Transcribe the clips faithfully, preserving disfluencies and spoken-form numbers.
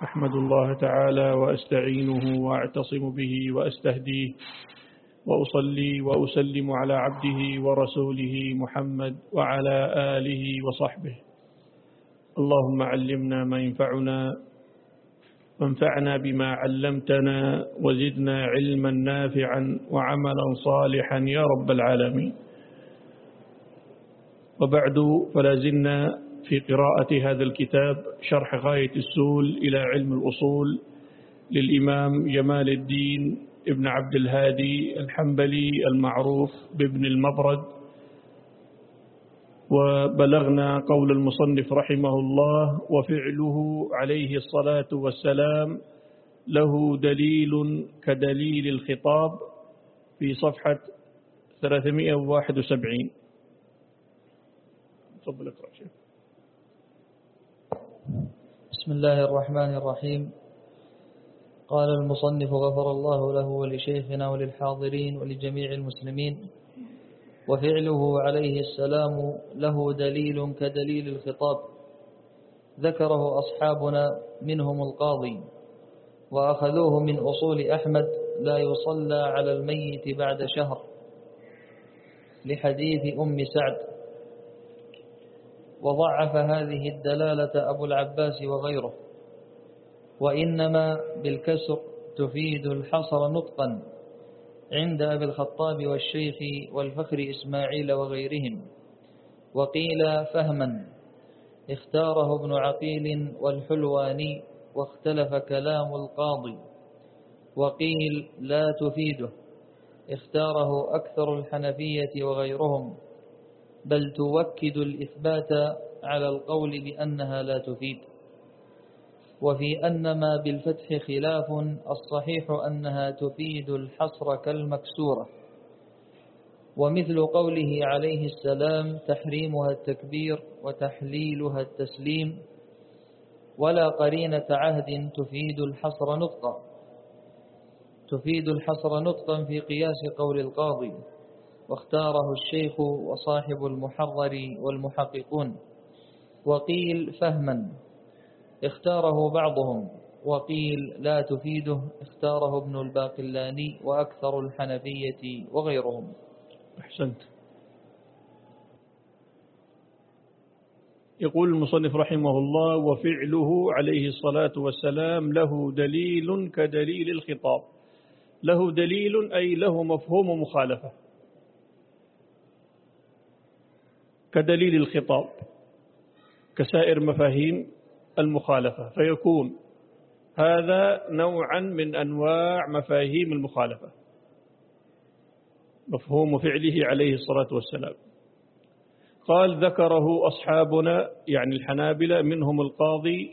أحمد الله تعالى وأستعينه وأعتصم به وأستهديه وأصلي وأسلم على عبده ورسوله محمد وعلى آله وصحبه. اللهم علمنا ما ينفعنا وانفعنا بما علمتنا وزدنا علما نافعا وعملا صالحا يا رب العالمين. وبعد، فلا زلنا في قراءة هذا الكتاب شرح غاية السول إلى علم الأصول للإمام جمال الدين ابن عبد الهادي الحنبلي المعروف بابن المبرد. وبلغنا قول المصنف رحمه الله: وفعله عليه الصلاة والسلام له دليل كدليل الخطاب، في صفحة ثلاثمائة وواحد وسبعين. تفضل اقرأ شيخ. بسم الله الرحمن الرحيم. قال المصنف غفر الله له ولشيخنا وللحاضرين ولجميع المسلمين: وفعله عليه السلام له دليل كدليل الخطاب، ذكره أصحابنا منهم القاضي، وأخذوه من أصول أحمد: لا يصلى على الميت بعد شهر، لحديث أم سعد. وضعف هذه الدلالة أبو العباس وغيره، وإنما بالكسر تفيد الحصر نطقا عند أبي الخطاب والشيخ والفخر إسماعيل وغيرهم. وقيل فهما، اختاره ابن عقيل والحلواني، واختلف كلام القاضي. وقيل لا تفيده، اختاره أكثر الحنفية وغيرهم، بل توكد الإثبات على القول بأنها لا تفيد. وفي أنما بالفتح خلاف، الصحيح أنها تفيد الحصر كالمكسورة. ومثل قوله عليه السلام: تحريمها التكبير وتحليلها التسليم، ولا قرينة عهد تفيد الحصر نطقا. تفيد الحصر نطقا في قياس قول القاضي، واختاره الشيخ وصاحب المحرر والمحققون. وقيل فهما، اختاره بعضهم. وقيل لا تفيده، اختاره ابن الباقلاني وأكثر الحنفية وغيرهم. أحسنت. يقول المصنف رحمه الله: وفعله عليه الصلاة والسلام له دليل كدليل الخطاب. له دليل أي له مفهوم مخالفة، كدليل الخطاب، كسائر مفاهيم المخالفة، فيكون هذا نوعا من أنواع مفاهيم المخالفة، مفهوم فعله عليه الصلاة والسلام. قال: ذكره أصحابنا، يعني الحنابلة، منهم القاضي،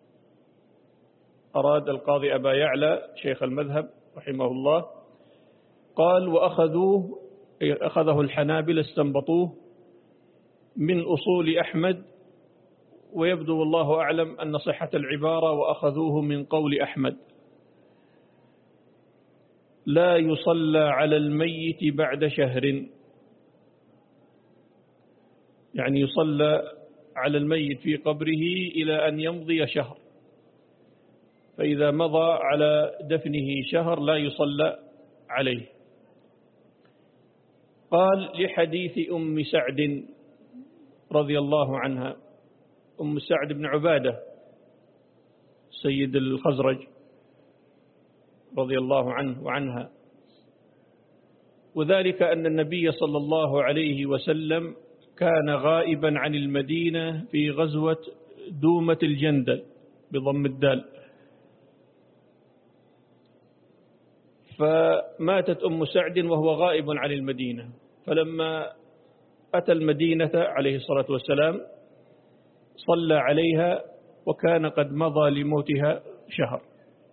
أراد القاضي أبا يعلى شيخ المذهب رحمه الله. قال: وأخذوه، أخذه الحنابلة، استنبطوه من أصول أحمد. ويبدو والله أعلم أن صحة العبارة وأخذوه من قول أحمد: لا يصلى على الميت بعد شهر، يعني يصلى على الميت في قبره إلى أن يمضي شهر، فإذا مضى على دفنه شهر لا يصلى عليه. قال: لحديث أم سعد رضي الله عنها، أم سعد بن عبادة سيد الخزرج رضي الله عنه وعنها. وذلك أن النبي صلى الله عليه وسلم كان غائبا عن المدينة في غزوة دومة الجندل بضم الدال، فماتت أم سعد وهو غائب عن المدينة. فلما أتى المدينة عليه الصلاة والسلام صلى عليها، وكان قد مضى لموتها شهر،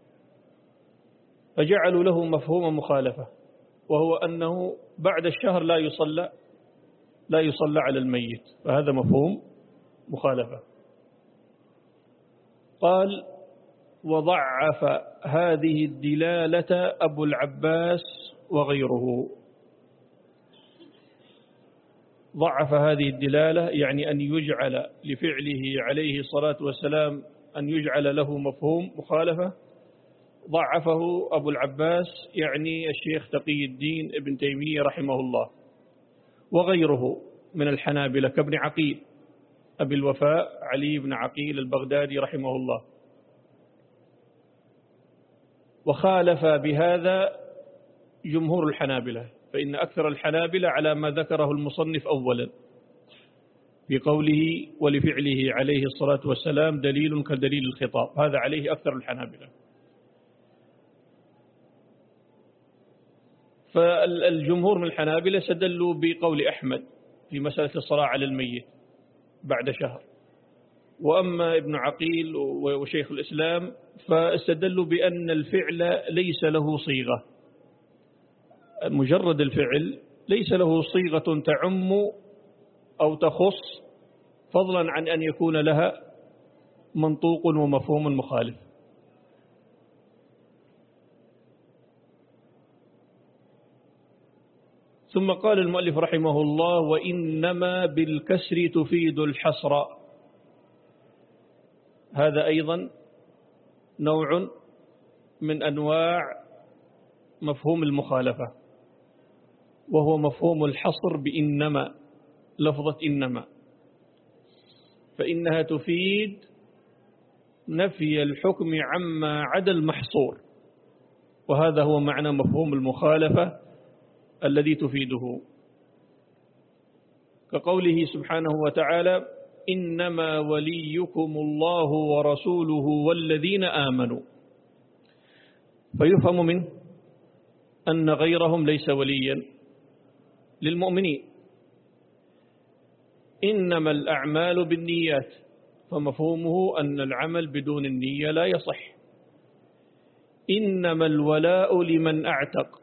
فجعلوا له مفهوم مخالفة، وهو أنه بعد الشهر لا يصلى لا يصلى على الميت، فهذا مفهوم مخالفة. قال: وضعف هذه الدلالة أبو العباس وغيره. ضعف هذه الدلالة يعني أن يجعل لفعله عليه الصلاة والسلام أن يجعل له مفهوم مخالفة ضعفه أبو العباس يعني الشيخ تقي الدين ابن تيمية رحمه الله وغيره من الحنابلة كابن عقيل أبي الوفاء علي بن عقيل البغدادي رحمه الله. وخالف بهذا جمهور الحنابلة، فإن أكثر الحنابلة على ما ذكره المصنف أولا بقوله ولفعله عليه الصلاة والسلام دليل كدليل الخطاب، هذا عليه أكثر الحنابلة. فالجمهور من الحنابلة استدلوا بقول أحمد في مسألة الصلاة على الميت بعد شهر، وأما ابن عقيل وشيخ الإسلام فاستدلوا بأن الفعل ليس له صيغة، مجرد الفعل ليس له صيغة تعم أو تخص فضلا عن أن يكون لها منطوق ومفهوم مخالف. ثم قال المؤلف رحمه الله وإنما بالكسر تفيد الحصر، هذا أيضا نوع من أنواع مفهوم المخالفة، وهو مفهوم الحصر بإنما، لفظة إنما، فإنها تفيد نفي الحكم عما عدا المحصور، وهذا هو معنى مفهوم المخالفة الذي تفيده، كقوله سبحانه وتعالى إنما وليكم الله ورسوله والذين آمنوا، فيفهم منه أن غيرهم ليس وليا للمؤمنين. إنما الأعمال بالنيات، فمفهومه أن العمل بدون النية لا يصح. إنما الولاء لمن أعتق،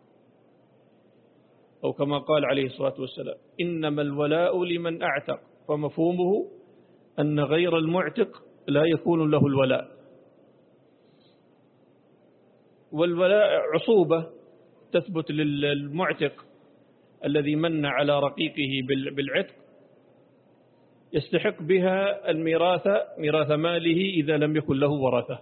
أو كما قال عليه الصلاة والسلام إنما الولاء لمن أعتق، فمفهومه أن غير المعتق لا يكون له الولاء. والولاء عصوبة تثبت للمعتق الذي من على رقيقه بالعتق، يستحق بها الميراث، ميراث ماله إذا لم يكن له ورثة.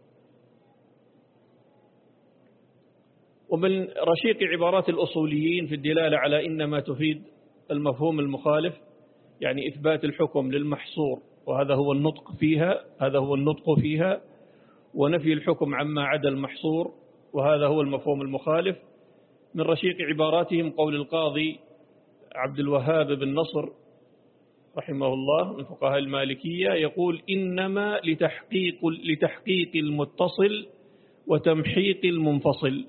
ومن رشيق عبارات الأصوليين في الدلالة على إنما تفيد المفهوم المخالف يعني إثبات الحكم للمحصور، وهذا هو النطق فيها، هذا هو النطق فيها، ونفي الحكم عما عدا المحصور، وهذا هو المفهوم المخالف. من رشيق عباراتهم قول القاضي عبد الوهاب بن نصر رحمه الله من فقهاء المالكية، يقول إنما لتحقيق, لتحقيق المتصل وتمحيق المنفصل.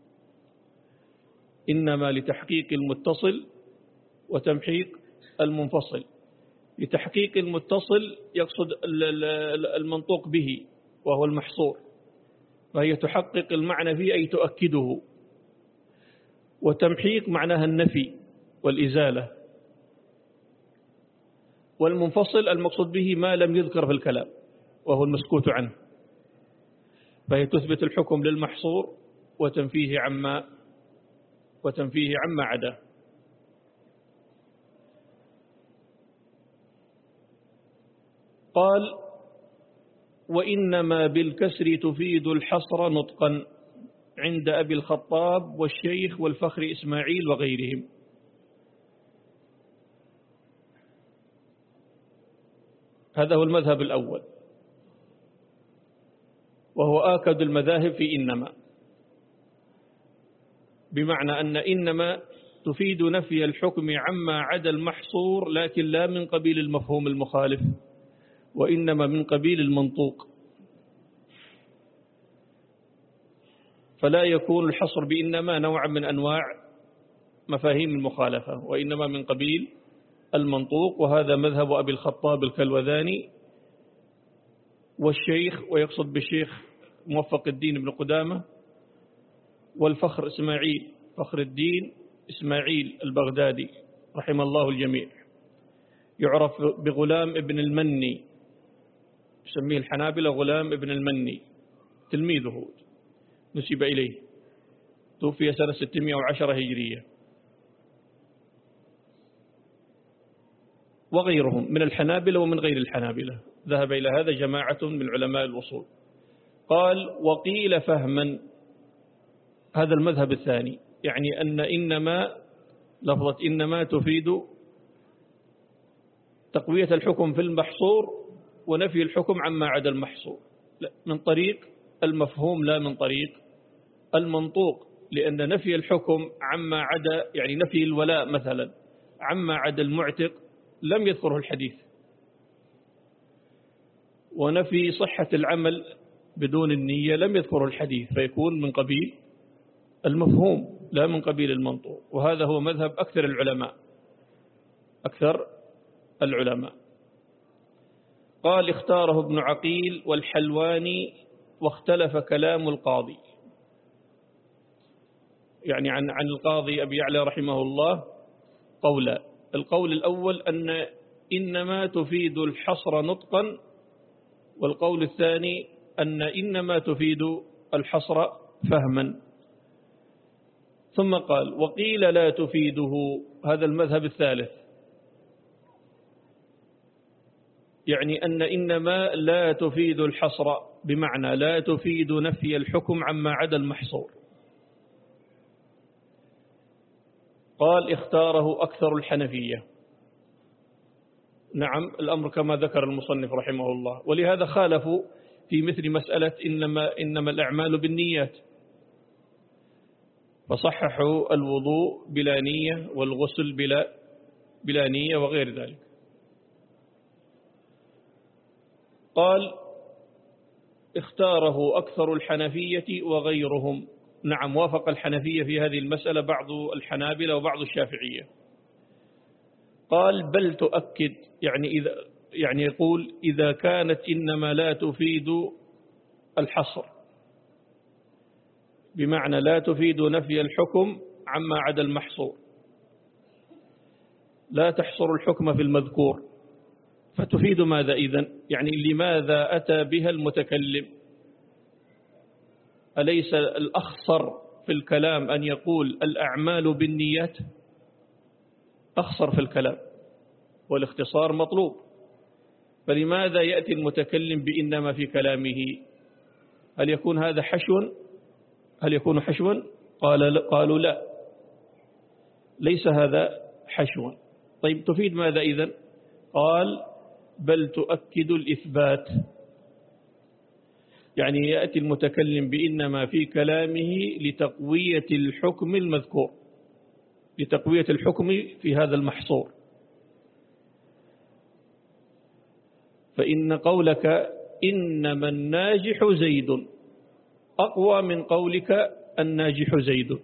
إنما لتحقيق المتصل وتمحيق المنفصل. لتحقيق المتصل يقصد المنطوق به وهو المحصور، فهي تحقق المعنى فيه أي تؤكده. وتمحيق معناها النفي والإزالة. والمنفصل المقصود به ما لم يذكر في الكلام وهو المسكوت عنه، فهي تثبت الحكم للمحصور وتنفيه عما وتنفيه عما عدا. قال وإنما بالكسر تفيد الحصر نطقا عند أبي الخطاب والشيخ والفخر إسماعيل وغيرهم. هذا هو المذهب الأول، وهو آكد المذاهب في إنما، بمعنى أن إنما تفيد نفي الحكم عما عدا المحصور، لكن لا من قبيل المفهوم المخالف، وإنما من قبيل المنطوق. فلا يكون الحصر بإنما نوعا من أنواع مفاهيم المخالفة، وإنما من قبيل المنطوق. وهذا مذهب أبي الخطاب الكلوذاني والشيخ، ويقصد بالشيخ موفق الدين بن قدامة، والفخر إسماعيل فخر الدين إسماعيل البغدادي رحم الله الجميع، يعرف بغلام ابن المني، يسميه الحنابلة غلام ابن المني، تلميذه نسب إليه، توفي سنة ستمائة وعشرة هجرية. وغيرهم من الحنابلة ومن غير الحنابلة، ذهب إلى هذا جماعة من علماء الأصول. قال وقيل فهما، هذا المذهب الثاني، يعني أن إنما، لفظة إنما تفيد تقوية الحكم في المحصور ونفي الحكم عما عدا المحصور، من طريق المفهوم لا من طريق المنطوق، لأن نفي الحكم عما عدا، يعني نفي الولاء مثلا عما عدا المعتق لم يذكره الحديث، ونفي صحة العمل بدون النية لم يذكره الحديث، فيكون من قبيل المفهوم لا من قبيل المنطوق. وهذا هو مذهب أكثر العلماء أكثر العلماء قال اختاره ابن عقيل والحلواني واختلف كلام القاضي، يعني عن عن القاضي أبي يعلى رحمه الله قولا. القول الأول أن إنما تفيد الحصر نطقا، والقول الثاني أن إنما تفيد الحصر فهما. ثم قال وقيل لا تفيده، هذا المذهب الثالث، يعني أن إنما لا تفيد الحصر، بمعنى لا تفيد نفي الحكم عما عدا المحصور. قال اختاره أكثر الحنفية. نعم، الأمر كما ذكر المصنف رحمه الله، ولهذا خالفوا في مثل مسألة إنما, إنما الأعمال بالنيات، فصححوا الوضوء بلا نية والغسل بلا, بلا نية وغير ذلك. قال اختاره أكثر الحنفية وغيرهم. نعم، وافق الحنفية في هذه المسألة بعض الحنابلة وبعض الشافعية. قال بل تؤكد، يعني, إذا يعني يقول إذا كانت إنما لا تفيد الحصر، بمعنى لا تفيد نفي الحكم عما عدا المحصور، لا تحصر الحكم في المذكور، فتفيد ماذا إذن؟ يعني لماذا أتى بها المتكلم؟ أليس الأخصر في الكلام أن يقول الأعمال بالنيات؟ أخصر في الكلام والاختصار مطلوب، فلماذا يأتي المتكلم بإنما في كلامه؟ هل يكون هذا حشوا؟ هل يكون حشوا؟ قال قالوا لا، ليس هذا حشوا. طيب تفيد ماذا إذن؟ قال بل تؤكد الإثبات، يعني يأتي المتكلم بإنما في كلامه لتقوية الحكم المذكور، لتقوية الحكم في هذا المحصور. فإن قولك إنما الناجح زيد أقوى من قولك الناجح زيد،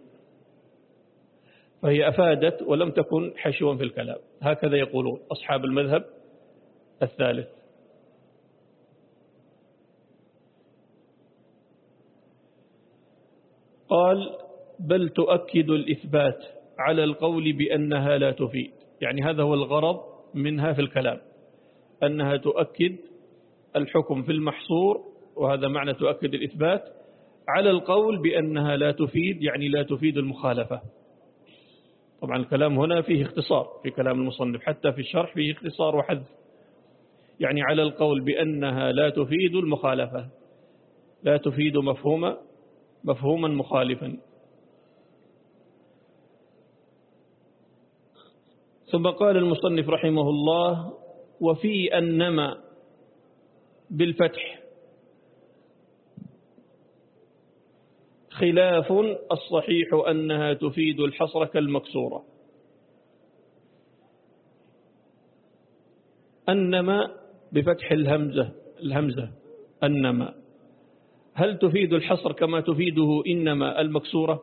فهي أفادت ولم تكن حشوا في الكلام. هكذا يقولون أصحاب المذهب الثالث. قال بل تؤكد الإثبات على القول بأنها لا تفيد، يعني هذا هو الغرض منها في الكلام، أنها تؤكد الحكم في المحصور، وهذا معنى تؤكد الإثبات، على القول بأنها لا تفيد، يعني لا تفيد المخالفة. طبعا الكلام هنا فيه اختصار في كلام المصنف، حتى في الشرح فيه اختصار وحذف، يعني على القول بأنها لا تفيد المخالفة، لا تفيد مفهوما مفهوما مخالفا. ثم قال المصنف رحمه الله وفي أنما بالفتح خلاف، الصحيح أنها تفيد الحصر كالمكسورة. أنما بفتح الهمزة الهمزة أنما، هل تفيد الحصر كما تفيده إنما المكسورة؟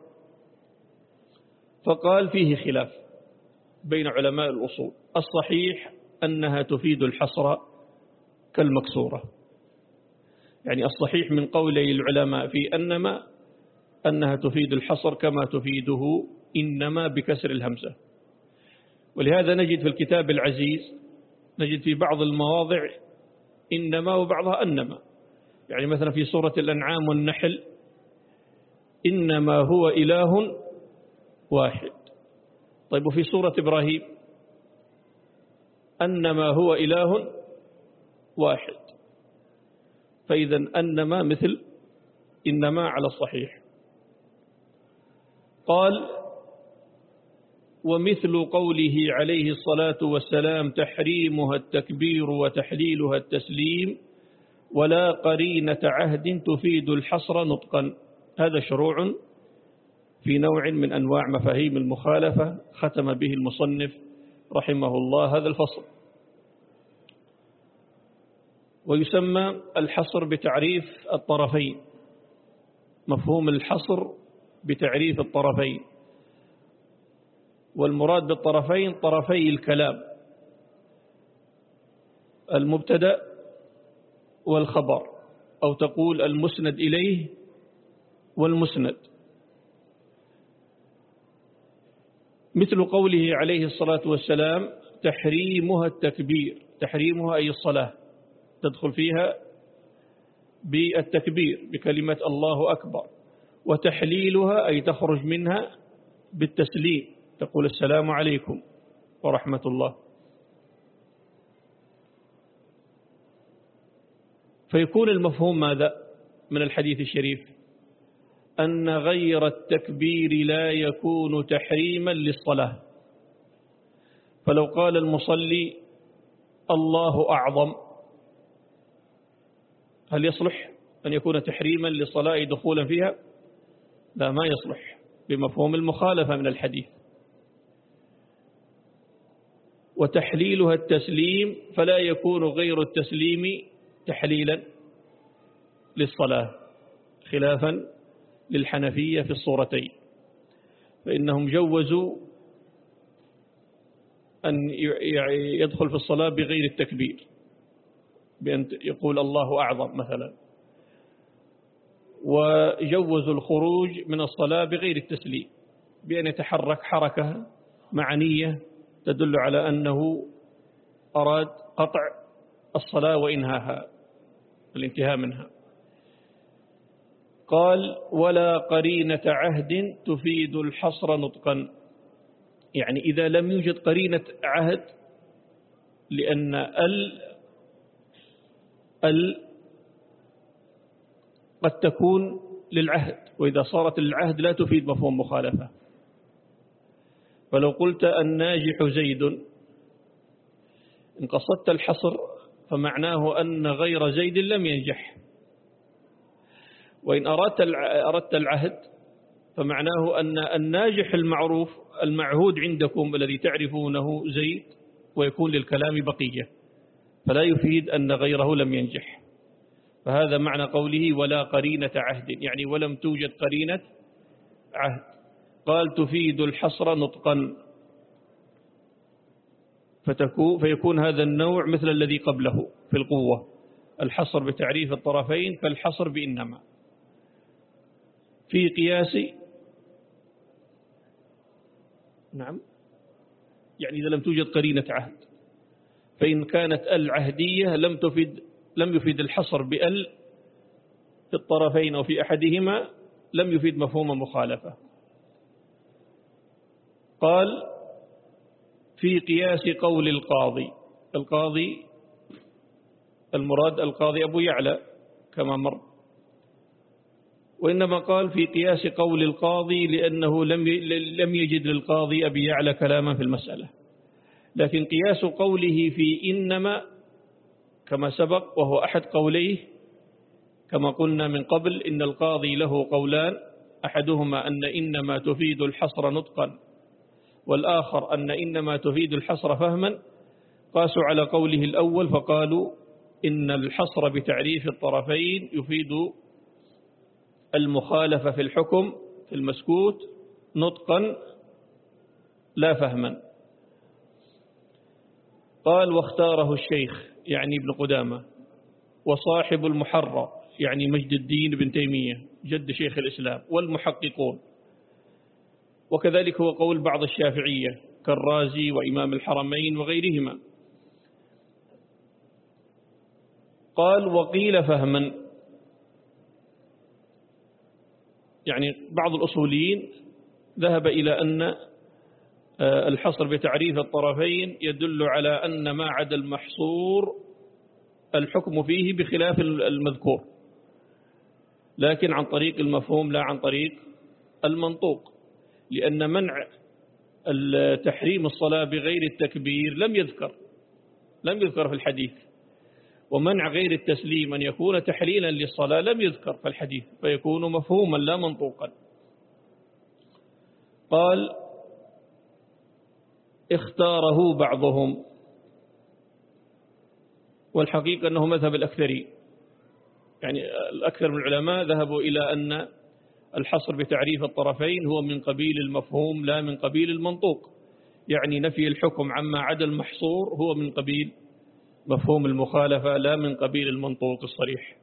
فقال فيه خلاف بين علماء الأصول، الصحيح أنها تفيد الحصر كالمكسورة، يعني الصحيح من قولي العلماء في أنما أنها تفيد الحصر كما تفيده إنما بكسر الهمزة. ولهذا نجد في الكتاب العزيز، نجد في بعض المواضع إنما وبعضها أنما، يعني مثلا في سورة الأنعام والنحل إنما هو إله واحد. طيب وفي سورة إبراهيم أنما هو إله واحد. فإذا أنما مثل إنما على الصحيح. قال ومثل قوله عليه الصلاة والسلام تحريمها التكبير وتحليلها التسليم ولا قرينة عهد تفيد الحصر نطقا. هذا شروع في نوع من أنواع مفاهيم المخالفة ختم به المصنف رحمه الله هذا الفصل. ويسمى الحصر بتعريف الطرفين، مفهوم الحصر بتعريف الطرفين، والمراد بالطرفين طرفي الكلام، المبتدأ والخبر، أو تقول المسند إليه والمسند. مثل قوله عليه الصلاة والسلام تحريمها التكبير، تحريمها أي الصلاة تدخل فيها بالتكبير بكلمة الله أكبر، وتحليلها أي تخرج منها بالتسليم، تقول السلام عليكم ورحمة الله. فيكون المفهوم ماذا من الحديث الشريف؟ أن غير التكبير لا يكون تحريما للصلاة. فلو قال المصلي الله أعظم، هل يصلح أن يكون تحريما للصلاة دخولا فيها؟ لا، ما يصلح بمفهوم المخالفة من الحديث. وتحليلها التسليم فلا يكون غير التسليم تحليلا للصلاة، خلافا للحنفية في الصورتين، فإنهم جوزوا أن يدخل في الصلاة بغير التكبير، بأن يقول الله أعظم مثلا، وجوزوا الخروج من الصلاة بغير التسليم بأن يتحرك حركة معنية تدل على أنه أراد قطع الصلاة وإنهاها، الانتهاء منها. قال ولا قرينة عهد تفيد الحصر نطقا، يعني إذا لم يوجد قرينة عهد، لأن ال ال قد تكون للعهد، وإذا صارت للعهد لا تفيد مفهوم مخالفة. فلو قلت الناجح زيد إن قصدت الحصر فمعناه أن غير زيد لم ينجح، وإن أردت أردت العهد فمعناه أن الناجح المعروف المعهود عندكم الذي تعرفونه زيد، ويكون للكلام بقية، فلا يفيد أن غيره لم ينجح. فهذا معنى قوله ولا قرينة عهد، يعني ولم توجد قرينة عهد. قال تفيد الحصر نطقا، فتكون فيكون هذا النوع مثل الذي قبله في القوة، الحصر بتعريف الطرفين فالحصر بإنما. في قياس نعم، يعني إذا لم توجد قرينة عهد، فإن كانت العهدية لم تفيد لم يفيد الحصر بأل في الطرفين أو في أحدهما، لم يفيد مفهوم مخالفة. قال في قياس قول القاضي، القاضي المراد القاضي أبو يعلى كما مر، وإنما قال في قياس قول القاضي لأنه لم لم يجد للقاضي أبي يعلى كلاما في المسألة. لكن قياس قوله في إنما كما سبق وهو أحد قوليه، كما قلنا من قبل إن القاضي له قولان، أحدهما أن إنما تفيد الحصر نطقا، والآخر أن إنما تفيد الحصر فهما. قاسوا على قوله الأول فقالوا إن الحصر بتعريف الطرفين يفيد المخالفة في الحكم في المسكوت نطقا لا فهما. قال واختاره الشيخ يعني ابن قدامة، وصاحب المحرر يعني مجد الدين بن تيمية جد شيخ الإسلام، والمحققون، وكذلك هو قول بعض الشافعية كالرازي وإمام الحرمين وغيرهما. قال وقيل فهما، يعني بعض الأصوليين ذهب إلى أن الحصر بتعريف الطرفين يدل على أن ما عدا المحصور الحكم فيه بخلاف المذكور، لكن عن طريق المفهوم لا عن طريق المنطوق، لأن منع تحريم الصلاة بغير التكبير لم يذكر لم يذكر في الحديث، ومنع غير التسليم أن يكون تحليلا للصلاة لم يذكر في الحديث، فيكون مفهوما لا منطوقا. قال اختاره بعضهم، والحقيقة أنه مذهب الأكثرين، يعني الأكثر من العلماء ذهبوا إلى أن الحصر بتعريف الطرفين هو من قبيل المفهوم لا من قبيل المنطوق، يعني نفي الحكم عما عدا المحصور هو من قبيل مفهوم المخالفة لا من قبيل المنطوق الصريح.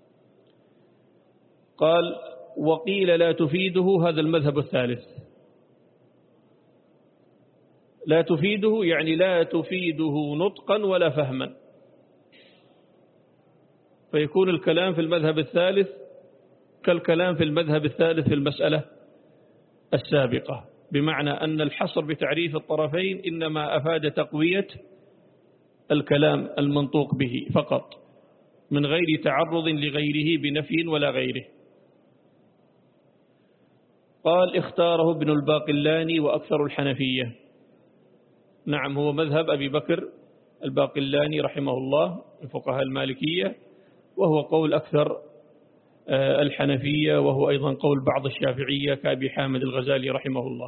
قال وقيل لا تفيده، هذا المذهب الثالث، لا تفيده يعني لا تفيده نطقا ولا فهما، فيكون الكلام في المذهب الثالث كالكلام في المذهب الثالث في المسألة السابقة، بمعنى أن الحصر بتعريف الطرفين إنما أفاد تقوية الكلام المنطوق به فقط من غير تعرض لغيره بنفي ولا غيره. قال اختاره ابن الباقلاني وأكثر الحنفية، نعم هو مذهب أبي بكر الباقلاني رحمه الله من فقهاء المالكية، وهو قول أكثر الحنفية، وهو أيضا قول بعض الشافعية كأبي حامد الغزالي رحمه الله.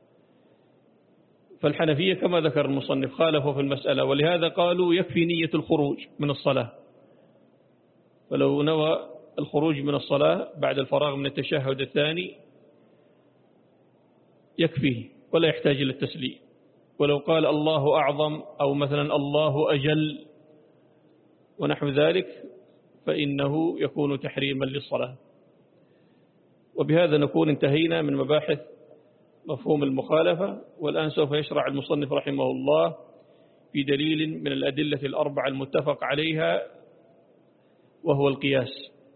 فالحنفية كما ذكر المصنف خالفوا في المسألة، ولهذا قالوا يكفي نية الخروج من الصلاة، فلو نوى الخروج من الصلاة بعد الفراغ من التشهد الثاني يكفيه ولا يحتاج إلى التسليم، ولو قال الله أعظم أو مثلا الله أجل ونحو ذلك فإنه يكون تحريما للصلاة. وبهذا نكون انتهينا من مباحث مفهوم المخالفة، والآن سوف يشرع المصنف رحمه الله في دليل من الأدلة الأربعة المتفق عليها، وهو القياس.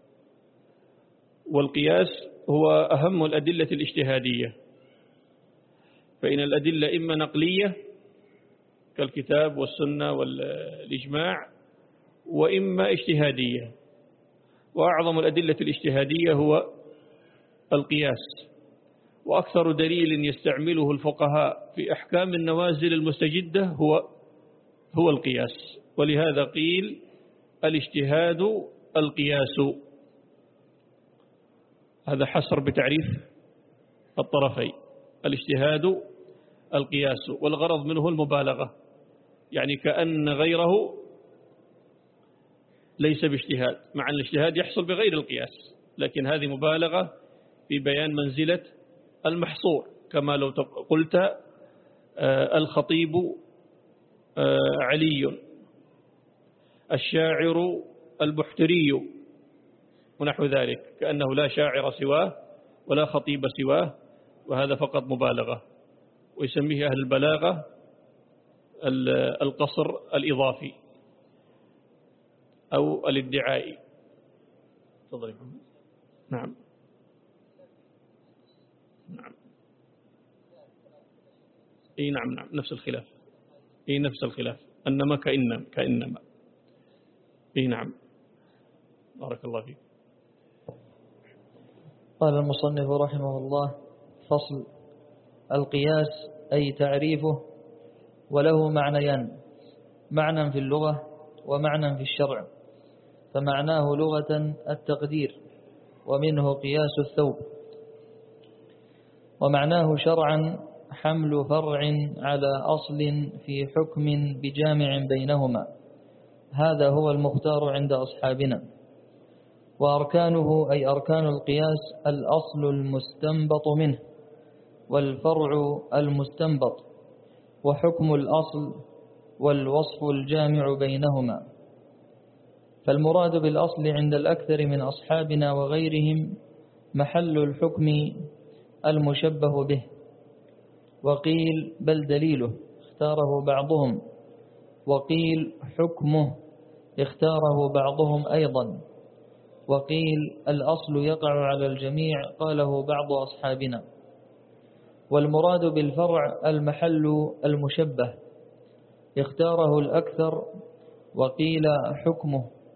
والقياس هو أهم الأدلة الاجتهادية، فإن الأدلة إما نقلية كالكتاب والسنة والإجماع، وإما اجتهادية، وأعظم الأدلة الاجتهادية هو القياس، وأكثر دليل يستعمله الفقهاء في أحكام النوازل المستجدة هو هو القياس، ولهذا قيل الاجتهاد القياس. هذا حصر بتعريف الطرفين، الاجتهاد القياس، والغرض منه المبالغة، يعني كأن غيره ليس باجتهاد، مع أن الاجتهاد يحصل بغير القياس، لكن هذه مبالغة في بيان منزلة المحصور، كما لو قلت الخطيب علي، الشاعر البحتري ونحو ذلك، كأنه لا شاعر سواه ولا خطيب سواه، وهذا فقط مبالغة، ويسميه أهل البلاغة القصر الإضافي أو الادعائي. تفضل. نعم نعم اي نعم نعم نفس الخلاف، اي نفس الخلاف، انما كإنما كإنما اي نعم. بارك الله فيك. قال المصنف رحمه الله: فصل. القياس أي تعريفه، وله معنيان: معنى في اللغة ومعنى في الشرع. فمعناه لغة التقدير، ومنه قياس الثوب. ومعناه شرعا حمل فرع على أصل في حكم بجامع بينهما، هذا هو المختار عند أصحابنا. وأركانه أي أركان القياس الأصل المستنبط منه، والفرع المستنبط، وحكم الأصل، والوصف الجامع بينهما. فالمراد بالأصل عند الأكثر من أصحابنا وغيرهم محل الحكم المشبه به، وقيل بل دليله اختاره بعضهم، وقيل حكمه اختاره بعضهم أيضا، وقيل الأصل يقع على الجميع قاله بعض أصحابنا. والمراد بالفرع المحل المشبه اختاره الأكثر، وقيل حكمه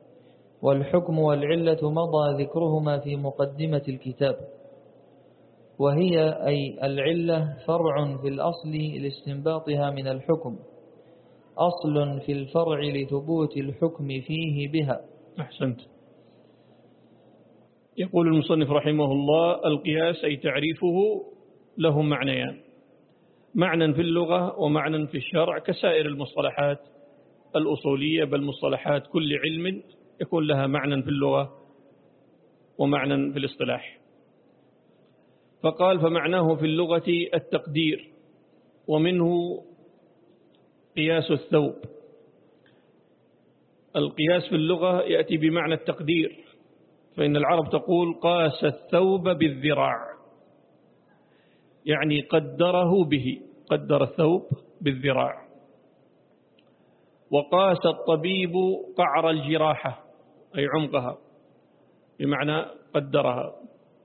والحكم والعلة مضى ذكرهما في مقدمة الكتاب، وهي أي العلة فرع في الأصل لاستنباطها من الحكم، أصل في الفرع لثبوت الحكم فيه بها. أحسنت. يقول المصنف رحمه الله: القياس أي تعريفه له معنيان، معنى في اللغة ومعنى في الشرع، كسائر المصطلحات الأصولية، بل مصطلحات كل علم يكون لها معنى في اللغة ومعنى في الاصطلاح. فقال: فمعناه في اللغة التقدير، ومنه قياس الثوب. القياس في اللغة يأتي بمعنى التقدير، فإن العرب تقول: قاس الثوب بالذراع، يعني قدره به، قدر الثوب بالذراع. وقاس الطبيب قعر الجراحة، أي عمقها، بمعنى قدرها.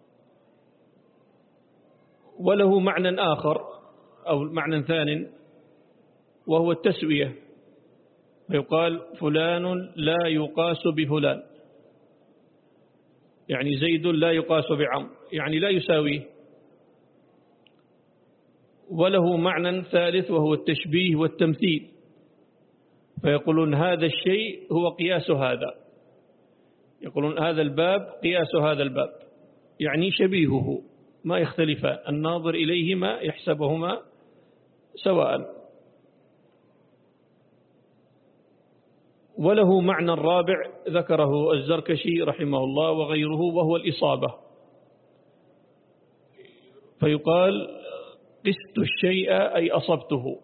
وله معنى آخر أو معنى ثاني، وهو التسوية، فيقال: فلان لا يقاس بفلان، يعني زيد لا يقاس بعمر، يعني لا يساويه. وله معنى ثالث، وهو التشبيه والتمثيل، فيقولون: هذا الشيء هو قياس هذا، يقولون: هذا الباب قياس هذا الباب، يعني شبيهه، ما يختلفان، الناظر إليهما يحسبهما سواء. وله معنى رابع ذكره الزركشي رحمه الله وغيره، وهو الإصابة، فيقال: قست الشيء أي أصبته،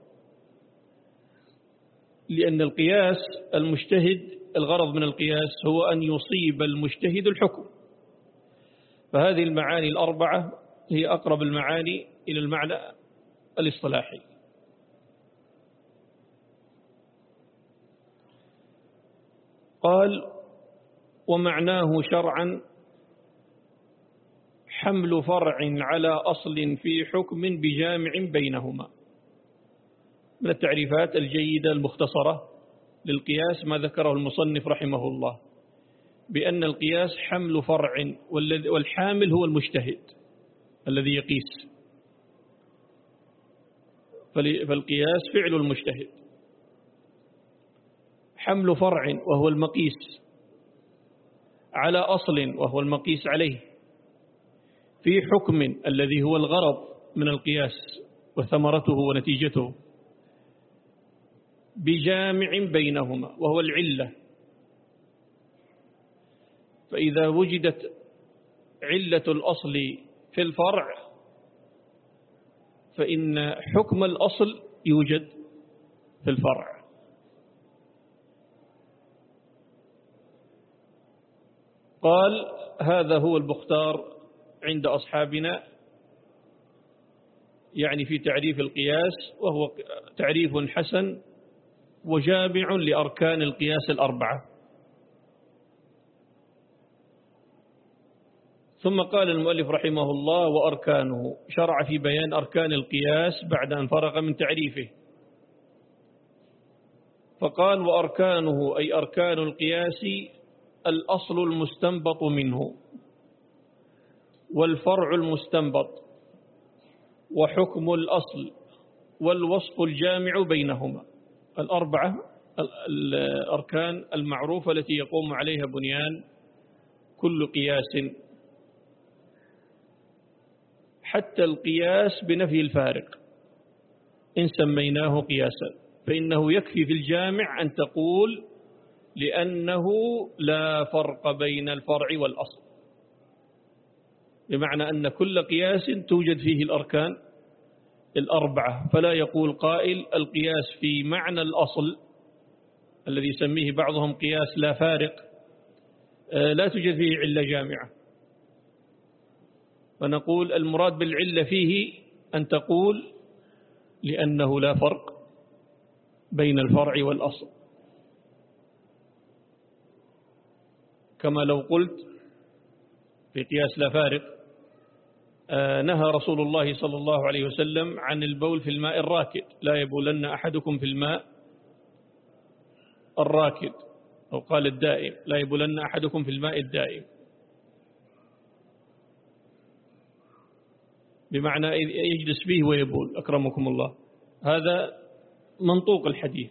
لأن القياس المجتهد، الغرض من القياس هو أن يصيب المجتهد الحكم. فهذه المعاني الأربعة هي أقرب المعاني إلى المعنى الاصطلاحي. قال: ومعناه شرعا حمل فرع على أصل في حكم بجامع بينهما. من التعريفات الجيدة المختصرة للقياس ما ذكره المصنف رحمه الله، بأن القياس حمل فرع، والحامل هو المجتهد الذي يقيس، فالقياس فعل المجتهد. حمل فرع وهو المقيس على أصل وهو المقيس عليه، في حكم الذي هو الغرض من القياس وثمرته ونتيجته، بجامع بينهما وهو العلة. فإذا وجدت علة الأصل في الفرع فإن حكم الأصل يوجد في الفرع. قال: هذا هو المختار عند أصحابنا، يعني في تعريف القياس، وهو تعريف حسن وجامع لأركان القياس الأربعة. ثم قال المؤلف رحمه الله: وأركانه، شرع في بيان أركان القياس بعد أن فرغ من تعريفه، فقال: وأركانه أي أركان القياس الأصل المستنبط منه، والفرع المستنبط، وحكم الأصل، والوصف الجامع بينهما. الأربعة الأركان المعروفة التي يقوم عليها بنيان كل قياس، حتى القياس بنفي الفارق إن سميناه قياسا، فإنه يكفي في الجامع أن تقول: لأنه لا فرق بين الفرع والأصل، بمعنى أن كل قياس توجد فيه الأركان الأربعة. فلا يقول قائل: القياس في معنى الأصل الذي يسميه بعضهم قياس لا فارق لا توجد فيه علة جامعة، فنقول: المراد بالعلة فيه أن تقول: لأنه لا فرق بين الفرع والأصل، كما لو قلت في قياس لا فارق: نهى رسول الله صلى الله عليه وسلم عن البول في الماء الراكد، لا يبولن أحدكم في الماء الراكد. أو قال الدائم لا يبولن أحدكم في الماء الدائم، بمعنى يجلس فيه ويبول أكرمكم الله، هذا منطوق الحديث.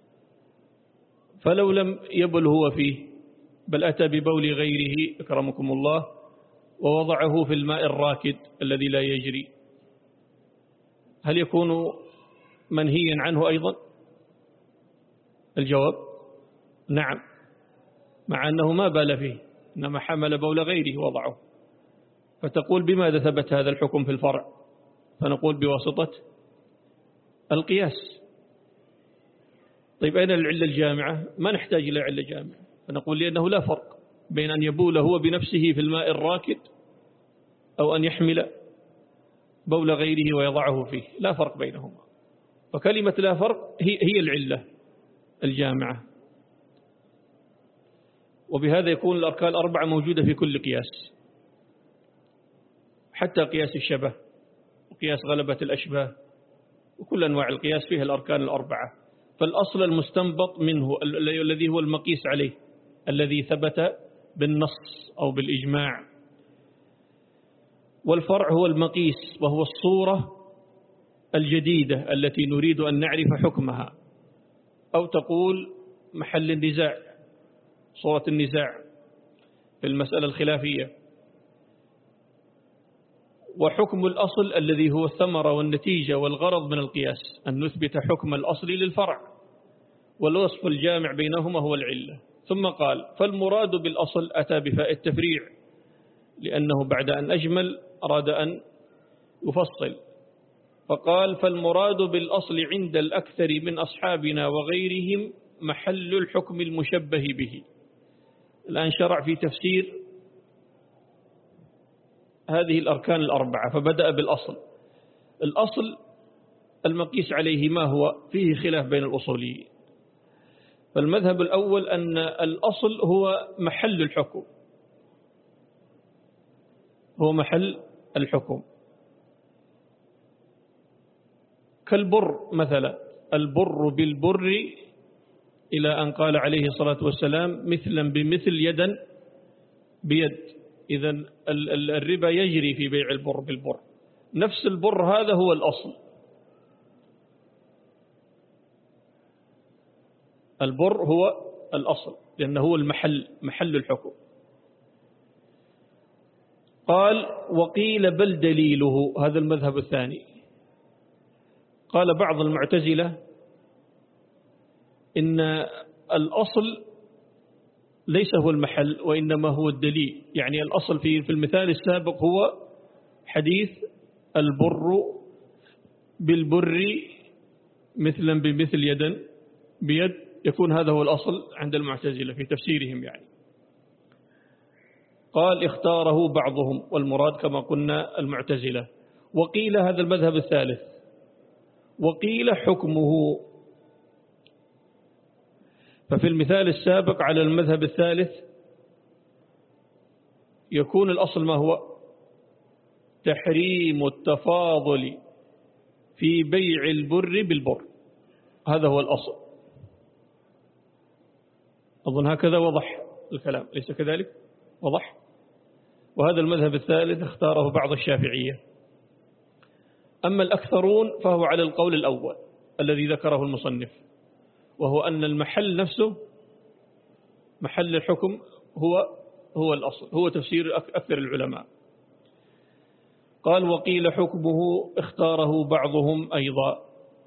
فلو لم يبل هو فيه بل أتى ببول غيره أكرمكم الله ووضعه في الماء الراكد الذي لا يجري، هل يكون منهيا عنه أيضا؟ الجواب نعم، مع أنه ما بال فيه إنما حمل بول غيره وضعه. فتقول بماذا ثبت هذا الحكم في الفرع؟ فنقول بواسطة القياس. طيب أين العلة الجامعة؟ ما نحتاج إلى علة جامعة، فنقول لأنه لا فرق بين أن يبول هو بنفسه في الماء الراكد أو أن يحمل بول غيره ويضعه فيه، لا فرق بينهما. فكلمة لا فرق هي هي العلة الجامعة. وبهذا يكون الأركان الأربعة موجودة في كل قياس، حتى قياس الشبه وقياس غلبة الأشباه وكل أنواع القياس فيها الأركان الأربعة. فالأصل المستنبط منه الذي هو المقيس عليه الذي ثبت بالنص أو بالإجماع، والفرع هو المقيس وهو الصورة الجديدة التي نريد أن نعرف حكمها، أو تقول محل النزاع، صورة النزاع في المسألة الخلافية. وحكم الأصل الذي هو الثمرة والنتيجة والغرض من القياس أن نثبت حكم الأصل للفرع، والوصف الجامع بينهما هو العلة. ثم قال فالمراد بالأصل أتى بفاء التفريع، لأنه بعد أن أجمل أراد أن يفصل، فقال فالمراد بالأصل عند الأكثر من أصحابنا وغيرهم محل الحكم المشبه به. الآن شرع في تفسير هذه الأركان الأربعة، فبدأ بالأصل. الأصل المقيس عليه ما هو؟ فيه خلاف بين الأصوليين. فالمذهب الأول أن الأصل هو محل الحكم، هو محل الحكم، كالبر مثلا، البر بالبر إلى أن قال عليه الصلاة والسلام مثلا بمثل يدا بيد. إذن الربا يجري في بيع البر بالبر، نفس البر هذا هو الأصل. البر هو الأصل لأنه هو المحل، محل الحكم. قال وقيل بل دليله، هذا المذهب الثاني. قال بعض المعتزلة إن الأصل ليس هو المحل وإنما هو الدليل، يعني الأصل في في المثال السابق هو حديث البر بالبر مثلا بمثل يدا بيد، يكون هذا هو الأصل عند المعتزلة في تفسيرهم يعني. قال اختاره بعضهم والمراد كما قلنا المعتزلة. وقيل هذا المذهب الثالث، وقيل حكمه. ففي المثال السابق على المذهب الثالث يكون الأصل ما هو؟ تحريم التفاضل في بيع البر بالبر، هذا هو الأصل. أظن هكذا وضح الكلام، ليس كذلك؟ وضح. وهذا المذهب الثالث اختاره بعض الشافعية. أما الأكثرون فهو على القول الأول الذي ذكره المصنف، وهو أن المحل نفسه محل الحكم هو هو الأصل، هو تفسير أكثر العلماء. قال وقيل حكمه اختاره بعضهم أيضا.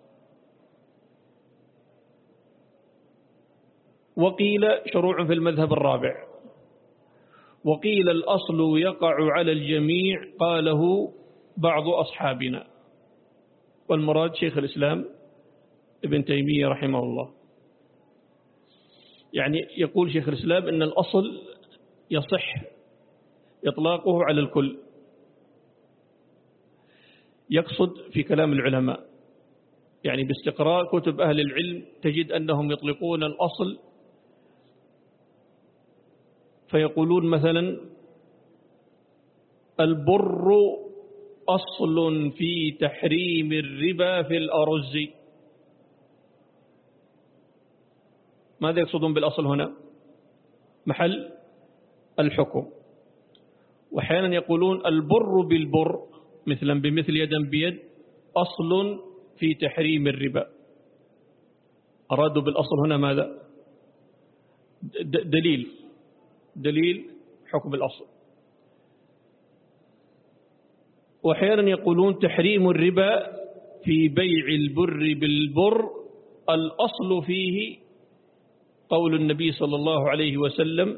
وقيل شروع في المذهب الرابع. وقيل الأصل يقع على الجميع قاله بعض أصحابنا، والمراد شيخ الإسلام ابن تيمية رحمه الله. يعني يقول شيخ الإسلام إن الأصل يصح إطلاقه على الكل، يقصد في كلام العلماء، يعني باستقراء كتب أهل العلم تجد أنهم يطلقون الأصل، فيقولون مثلا البر أصل في تحريم الربا في الأرز. ماذا يقصدون بالأصل هنا؟ محل الحكم. وأحيانا يقولون البر بالبر مثلا بمثل يدا بيد أصل في تحريم الربا. أرادوا بالأصل هنا ماذا؟ دليل دليل حكم الأصل. وأحيانا يقولون تحريم الربا في بيع البر بالبر الأصل فيه قول النبي صلى الله عليه وسلم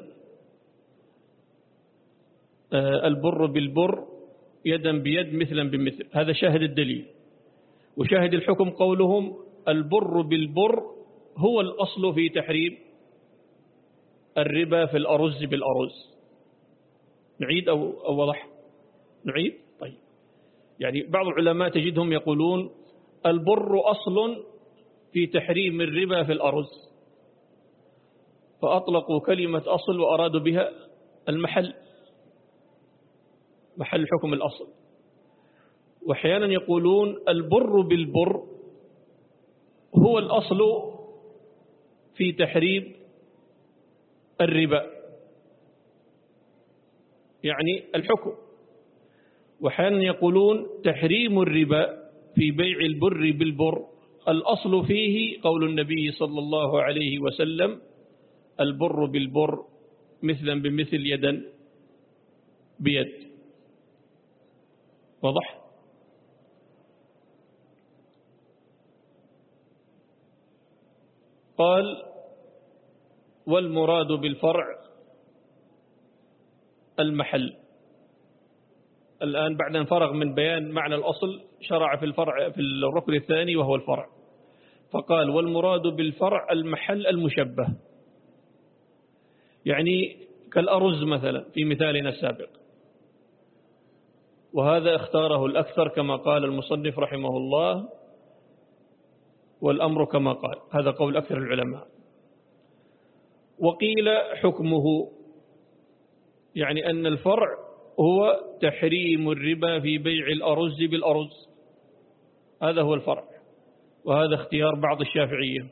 البر بالبر يدا بيد مثلا بمثل. هذا شاهد الدليل. وشاهد الحكم قولهم البر بالبر هو الأصل في تحريم الربا في الأرز بالأرز. نعيد أو, أو وضح؟ نعيد. طيب، يعني بعض العلماء تجدهم يقولون البر أصل في تحريم الربا في الأرز، فأطلقوا كلمة أصل وأرادوا بها المحل، محل حكم الأصل. وأحيانا يقولون البر بالبر هو الأصل في تحريم الربا، يعني الحكم. وأحيانا يقولون تحريم الربا في بيع البر بالبر الأصل فيه قول النبي صلى الله عليه وسلم البر بالبر مثلا بمثل يدا بيد. واضح؟ قال والمراد بالفرع المحل. الآن بعد أن فرغ من بيان معنى الأصل شرع في الفرع في الركن الثاني وهو الفرع، فقال والمراد بالفرع المحل المشبه، يعني كالأرز مثلا في مثالنا السابق. وهذا اختاره الأكثر كما قال المصنف رحمه الله، والأمر كما قال، هذا قول أكثر العلماء. وقيل حكمه، يعني أن الفرع هو تحريم الربا في بيع الأرز بالأرز، هذا هو الفرع. وهذا اختيار بعض الشافعية.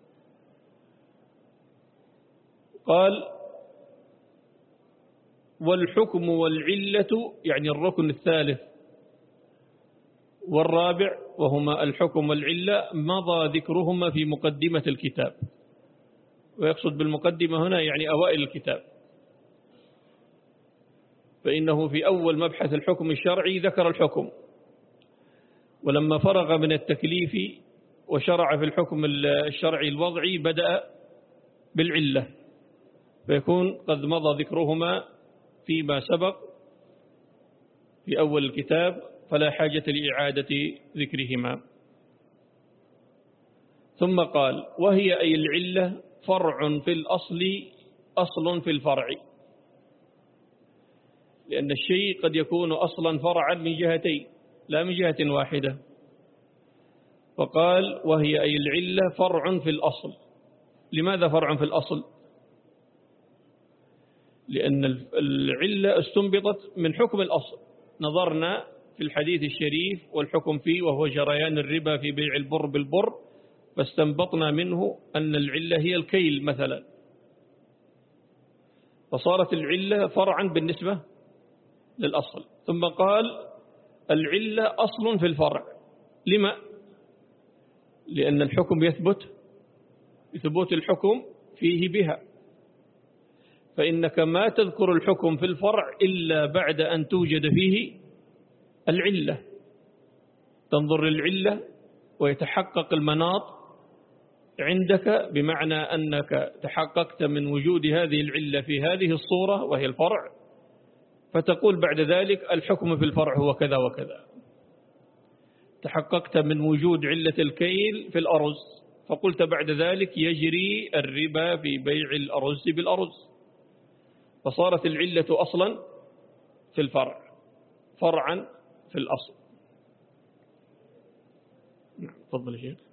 قال والحكم والعلة، يعني الركن الثالث والرابع وهما الحكم والعلة مضى ذكرهما في مقدمة الكتاب. ويقصد بالمقدمة هنا يعني أوائل الكتاب، فإنه في أول مبحث الحكم الشرعي ذكر الحكم، ولما فرغ من التكليف وشرع في الحكم الشرعي الوضعي بدأ بالعلة، فيكون قد مضى ذكرهما فيما سبق في أول الكتاب، فلا حاجة لإعادة ذكرهما. ثم قال وهي أي العلة فرع في الأصل أصل في الفرع، لأن الشيء قد يكون أصلا فرعا من جهتين لا من جهة واحدة. فقال وهي أي العلة فرع في الأصل. لماذا فرع في الأصل؟ لأن العلة استنبطت من حكم الأصل. نظرنا في الحديث الشريف والحكم فيه وهو جريان الربا في بيع البر بالبر، فاستنبطنا منه أن العلة هي الكيل مثلا، فصارت العلة فرعا بالنسبة للأصل. ثم قال العلة أصل في الفرع. لما؟ لأن الحكم يثبت بثبوت الحكم فيه بها، فإنك ما تذكر الحكم في الفرع إلا بعد أن توجد فيه العلة. تنظر للعلة ويتحقق المناط عندك، بمعنى أنك تحققت من وجود هذه العلة في هذه الصورة وهي الفرع، فتقول بعد ذلك الحكم في الفرع هو كذا وكذا. تحققت من وجود علة الكيل في الأرز، فقلت بعد ذلك يجري الربا في بيع الأرز بالأرز، فصارت العلة أصلا في الفرع فرعا في الأصل. تفضل يا شيخ.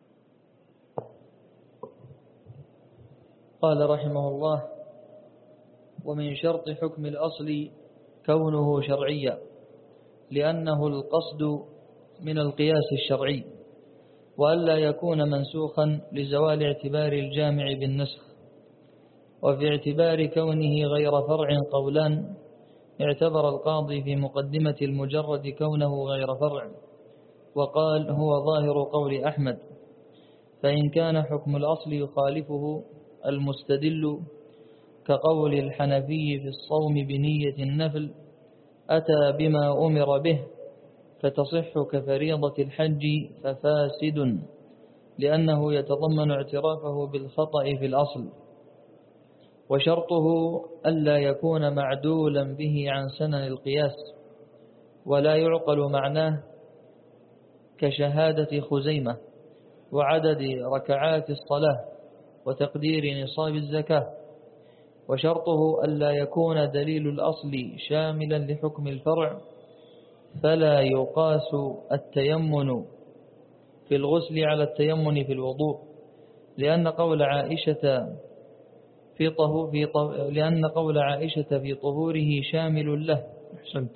قال رحمه الله ومن شرط حكم الأصل كونه شرعيا، لأنه القصد من القياس الشرعي، وألا يكون منسوخا لزوال اعتبار الجامع بالنسخ. وفي اعتبار كونه غير فرع قولان. اعتبر القاضي في مقدمة المجرد كونه غير فرع، وقال هو ظاهر قول أحمد، فإن كان حكم الأصل يخالفه المستدل كقول الحنفي في الصوم بنية النفل أتى بما أمر به فتصح كفريضة الحج ففاسد، لأنه يتضمن اعترافه بالخطأ في الأصل. وشرطه ألا يكون معدولا به عن سنن القياس، ولا يعقل معناه كشهادة خزيمة وعدد ركعات الصلاة وتقدير نصاب الزكاة. وشرطه ألا يكون دليل الأصل شاملا لحكم الفرع، فلا يقاس التيمن في الغسل على التيمن في الوضوء، لأن قول عائشة في طهو في طهو لأن قول عائشة في طهوره شامل له. أحسنت.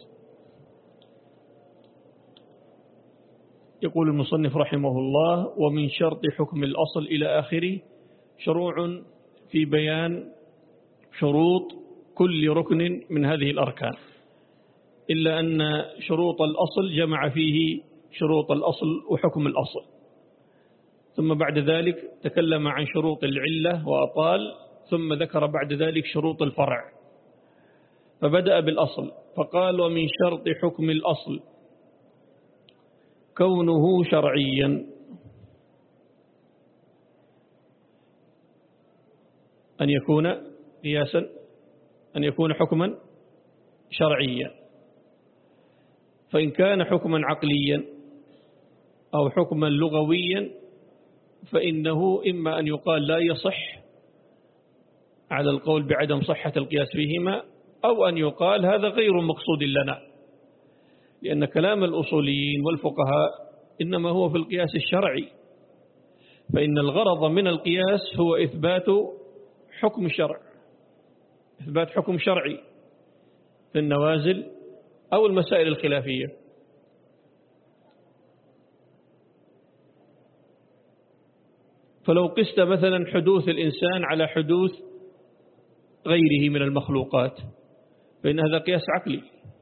يقول المصنف رحمه الله: ومن شرط حكم الأصل إلى آخره شروع في بيان شروط كل ركن من هذه الأركان، إلا أن شروط الأصل جمع فيه شروط الأصل وحكم الأصل، ثم بعد ذلك تكلم عن شروط العلة وأطال، ثم ذكر بعد ذلك شروط الفرع، فبدأ بالأصل فقال: ومن شرط حكم الأصل كونه شرعيا، أن يكون قياسا، أن يكون حكما شرعيا. فإن كان حكما عقليا أو حكما لغويا فإنه إما أن يقال لا يصح على القول بعدم صحة القياس فيهما، أو أن يقال هذا غير مقصود لنا، لأن كلام الأصوليين والفقهاء إنما هو في القياس الشرعي، فإن الغرض من القياس هو إثبات حكم شرع، إثبات حكم شرعي في النوازل أو المسائل الخلافية. فلو قست مثلا حدوث الإنسان على حدوث غيره من المخلوقات فإن هذا قياس عقلي،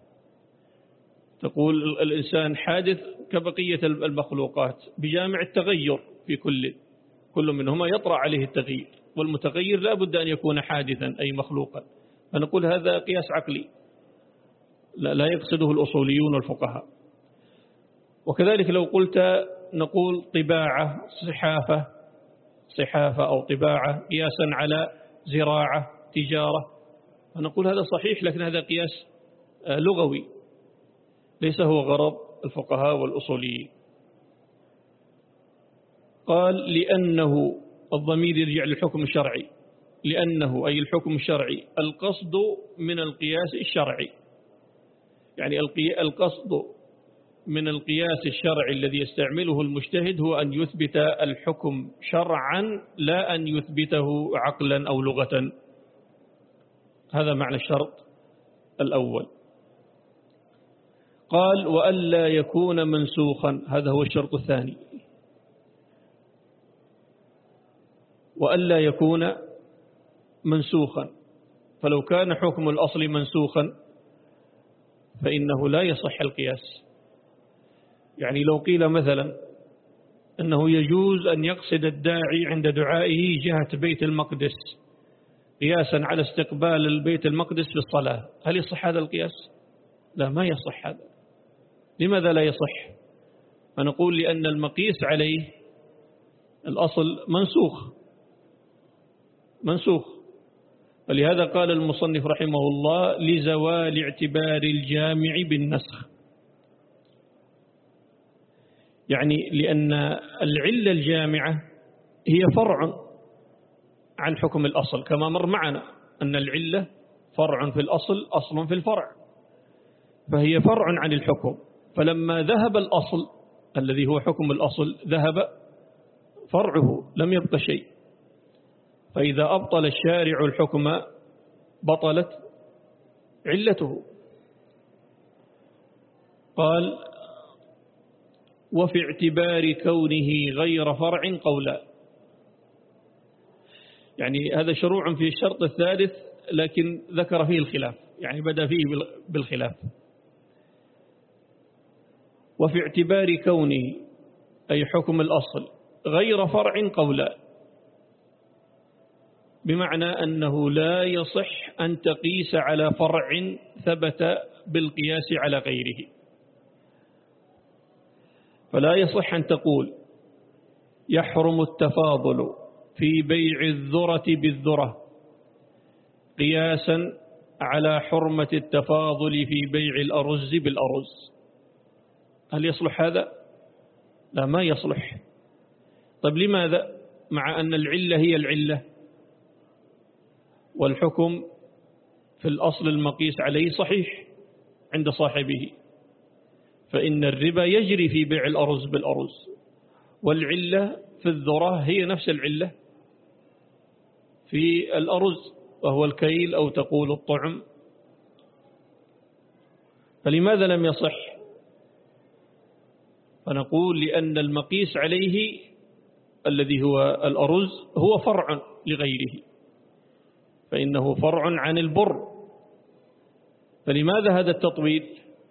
تقول الإنسان حادث كبقية المخلوقات بجامع التغير في كل كل منهما يطرأ عليه التغيير، والمتغير لا بد أن يكون حادثا أي مخلوقا، فنقول هذا قياس عقلي لا يقصده الأصوليون والفقهاء. وكذلك لو قلت نقول طباعة صحافة صحافة أو طباعة قياسا على زراعة تجارة، فنقول هذا صحيح، لكن هذا قياس لغوي ليس هو غرض الفقهاء والأصوليين. قال: لأنه الضمير يرجع للحكم الشرعي، لأنه أي الحكم الشرعي القصد من القياس الشرعي، يعني القصد من القياس الشرعي الذي يستعمله المجتهد هو أن يثبت الحكم شرعا لا أن يثبته عقلا أو لغة. هذا معنى الشرط الأول. قال: وألا يكون منسوخا، هذا هو الشرط الثاني، وألا يكون منسوخا، فلو كان حكم الأصل منسوخا فإنه لا يصح القياس. يعني لو قيل مثلا أنه يجوز أن يقصد الداعي عند دعائه جهة بيت المقدس قياسا على استقبال البيت المقدس في الصلاة، هل يصح هذا القياس؟ لا، ما يصح هذا. لماذا لا يصح؟ فنقول لأن المقيس عليه الأصل منسوخ منسوخ ولهذا قال المصنف رحمه الله: لزوال اعتبار الجامع بالنسخ، يعني لأن العلة الجامعة هي فرع عن حكم الأصل، كما مر معنا أن العلة فرع في الأصل أصل في الفرع، فهي فرع عن الحكم، فلما ذهب الأصل الذي هو حكم الأصل ذهب فرعه، لم يبق شيء، فإذا أبطل الشارع الحكم بطلت علته. قال: وفي اعتبار كونه غير فرع قولا، يعني هذا شروع في الشرط الثالث، لكن ذكر فيه الخلاف، يعني بدأ فيه بالخلاف. وفي اعتبار كونه أي حكم الأصل غير فرع قولان، بمعنى أنه لا يصح أن تقيس على فرع ثبت بالقياس على غيره. فلا يصح أن تقول يحرم التفاضل في بيع الذرة بالذرة قياسا على حرمة التفاضل في بيع الأرز بالأرز. هل يصلح هذا؟ لا، ما يصلح. طيب لماذا؟ مع أن العلة هي العلة، والحكم في الأصل المقيس عليه صحيح عند صاحبه، فإن الربا يجري في بيع الأرز بالأرز، والعلة في الذرة هي نفس العلة في الأرز، وهو الكيل أو تقول الطعم. فلماذا لم يصح؟ فنقول لأن المقيس عليه الذي هو الأرز هو فرع لغيره، فإنه فرع عن البر، فلماذا هذا التطويل؟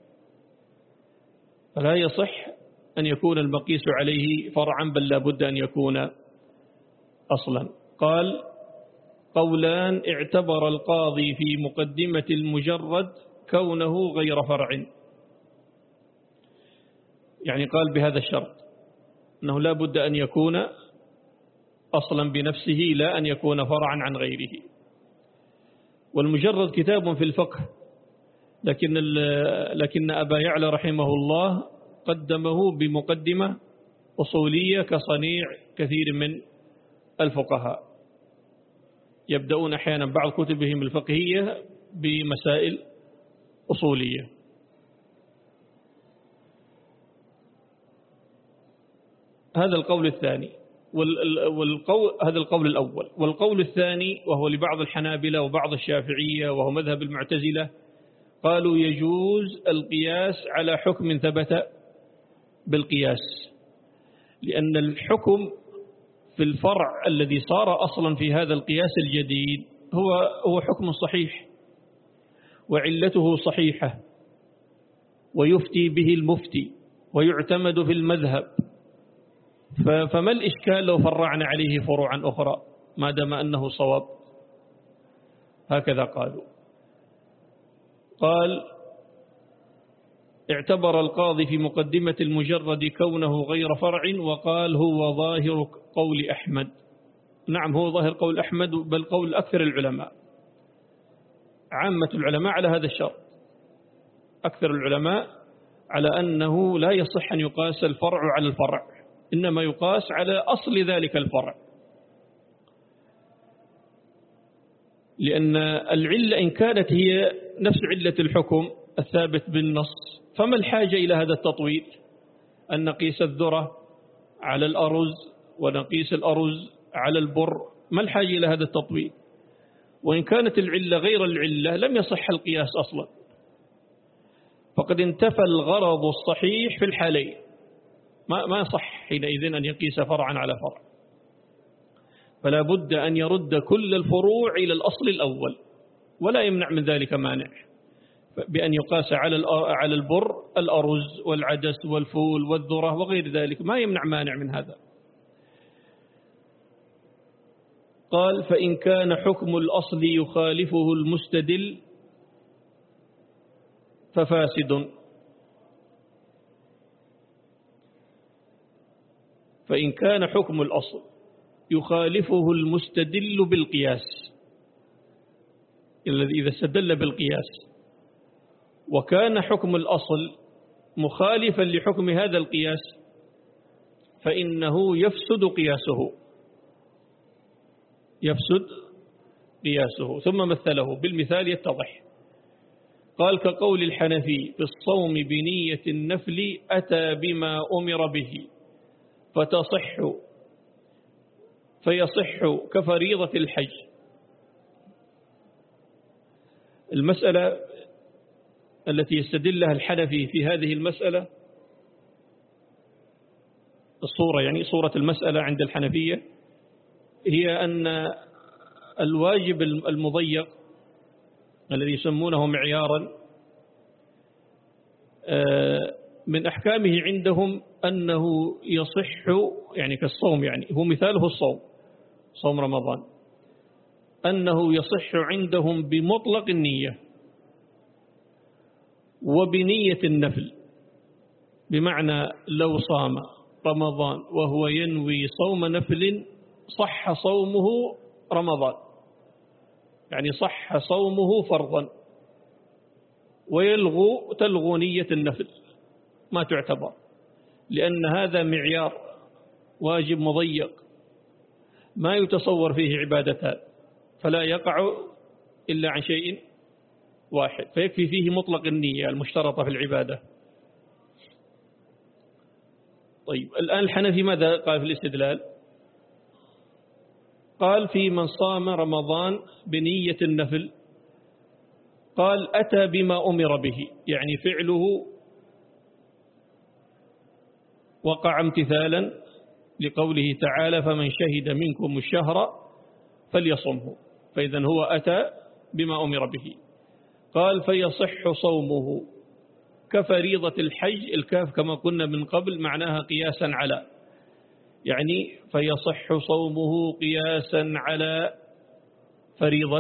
فلا يصح أن يكون المقيس عليه فرعا، بل لا بد أن يكون أصلا. قال قولان اعتبر القاضي في مقدمة المجرد كونه غير فرع، يعني قال بهذا الشرط أنه لا بد أن يكون أصلا بنفسه، لا أن يكون فرعا عن غيره. والمجرد كتاب في الفقه، لكن لكن أبا يعلى رحمه الله قدمه بمقدمة أصولية كصنيع كثير من الفقهاء، يبدأون أحيانا بعض كتبهم الفقهية بمسائل أصولية. هذا القول الثاني، والقول هذا القول الأول. والقول الثاني وهو لبعض الحنابلة وبعض الشافعية وهو مذهب المعتزلة، قالوا يجوز القياس على حكم ثبت بالقياس، لأن الحكم في الفرع الذي صار أصلا في هذا القياس الجديد هو هو حكم صحيح وعلته صحيحة، ويفتي به المفتي ويعتمد في المذهب، فما الإشكال لو فرعنا عليه فروعا أخرى ما دام أنه صواب؟ هكذا قالوا. قال اعتبر القاضي في مقدمة المجرد كونه غير فرع، وقال هو ظاهر قول أحمد. نعم، هو ظاهر قول أحمد، بل قول أكثر العلماء، عامة العلماء على هذا الشرط. أكثر العلماء على أنه لا يصح أن يقاس الفرع على الفرع، إنما يقاس على أصل ذلك الفرع، لأن العلة إن كانت هي نفس علة الحكم الثابت بالنص، فما الحاجة إلى هذا التطويل، أن نقيس الذرة على الأرز ونقيس الأرز على البر؟ ما الحاجة إلى هذا التطويل؟ وإن كانت العلة غير العلة لم يصح القياس أصلا، فقد انتفى الغرض الصحيح في الحالين، ما ما صح حينئذ أن يقيس فرعا على فرع، فلا بد أن يرد كل الفروع إلى الأصل الأول، ولا يمنع من ذلك مانع بأن يقاس على على البر الأرز والعدس والفول والذرة وغير ذلك، ما يمنع مانع من هذا. قال فإن كان حكم الأصل يخالفه المستدل ففاسد. فإن كان حكم الأصل يخالفه المستدل بالقياس، الذي إذا استدل بالقياس وكان حكم الأصل مخالفا لحكم هذا القياس، فإنه يفسد قياسه يفسد قياسه. ثم مثله بالمثال يتضح. قال كقول الحنفي في الصوم بنية النفل أتى بما أمر به فتصح فيصح كفريضة الحج. المسألة التي يستدلها الحنفي في هذه المسألة، الصورة يعني صورة المسألة عند الحنفية، هي أن الواجب المضيق الذي يسمونه معيارا من أحكامه عندهم أنه يصح، يعني كالصوم، يعني هو مثاله الصوم، صوم رمضان، أنه يصح عندهم بمطلق النية وبنية النفل. بمعنى لو صام رمضان وهو ينوي صوم نفل صح صومه رمضان، يعني صح صومه فرضا، ويلغو تلغو نية النفل، ما تعتبر، لأن هذا معيار واجب مضيق ما يتصور فيه عبادتان، فلا يقع إلا عن شيء واحد، فيكفي فيه مطلق النية المشترطة في العبادة. طيب الآن الحنفي ماذا قال في الاستدلال؟ قال في من صام رمضان بنية النفل، قال أتى بما أمر به، يعني فعله وقع امتثالا لقوله تعالى فمن شهد منكم الشهر فليصمه، فإذا هو أتى بما أمر به. قال فيصح صومه كفريضة الحج، الكاف كما قلنا من قبل معناها قياسا على، يعني فيصح صومه قياسا على فريضة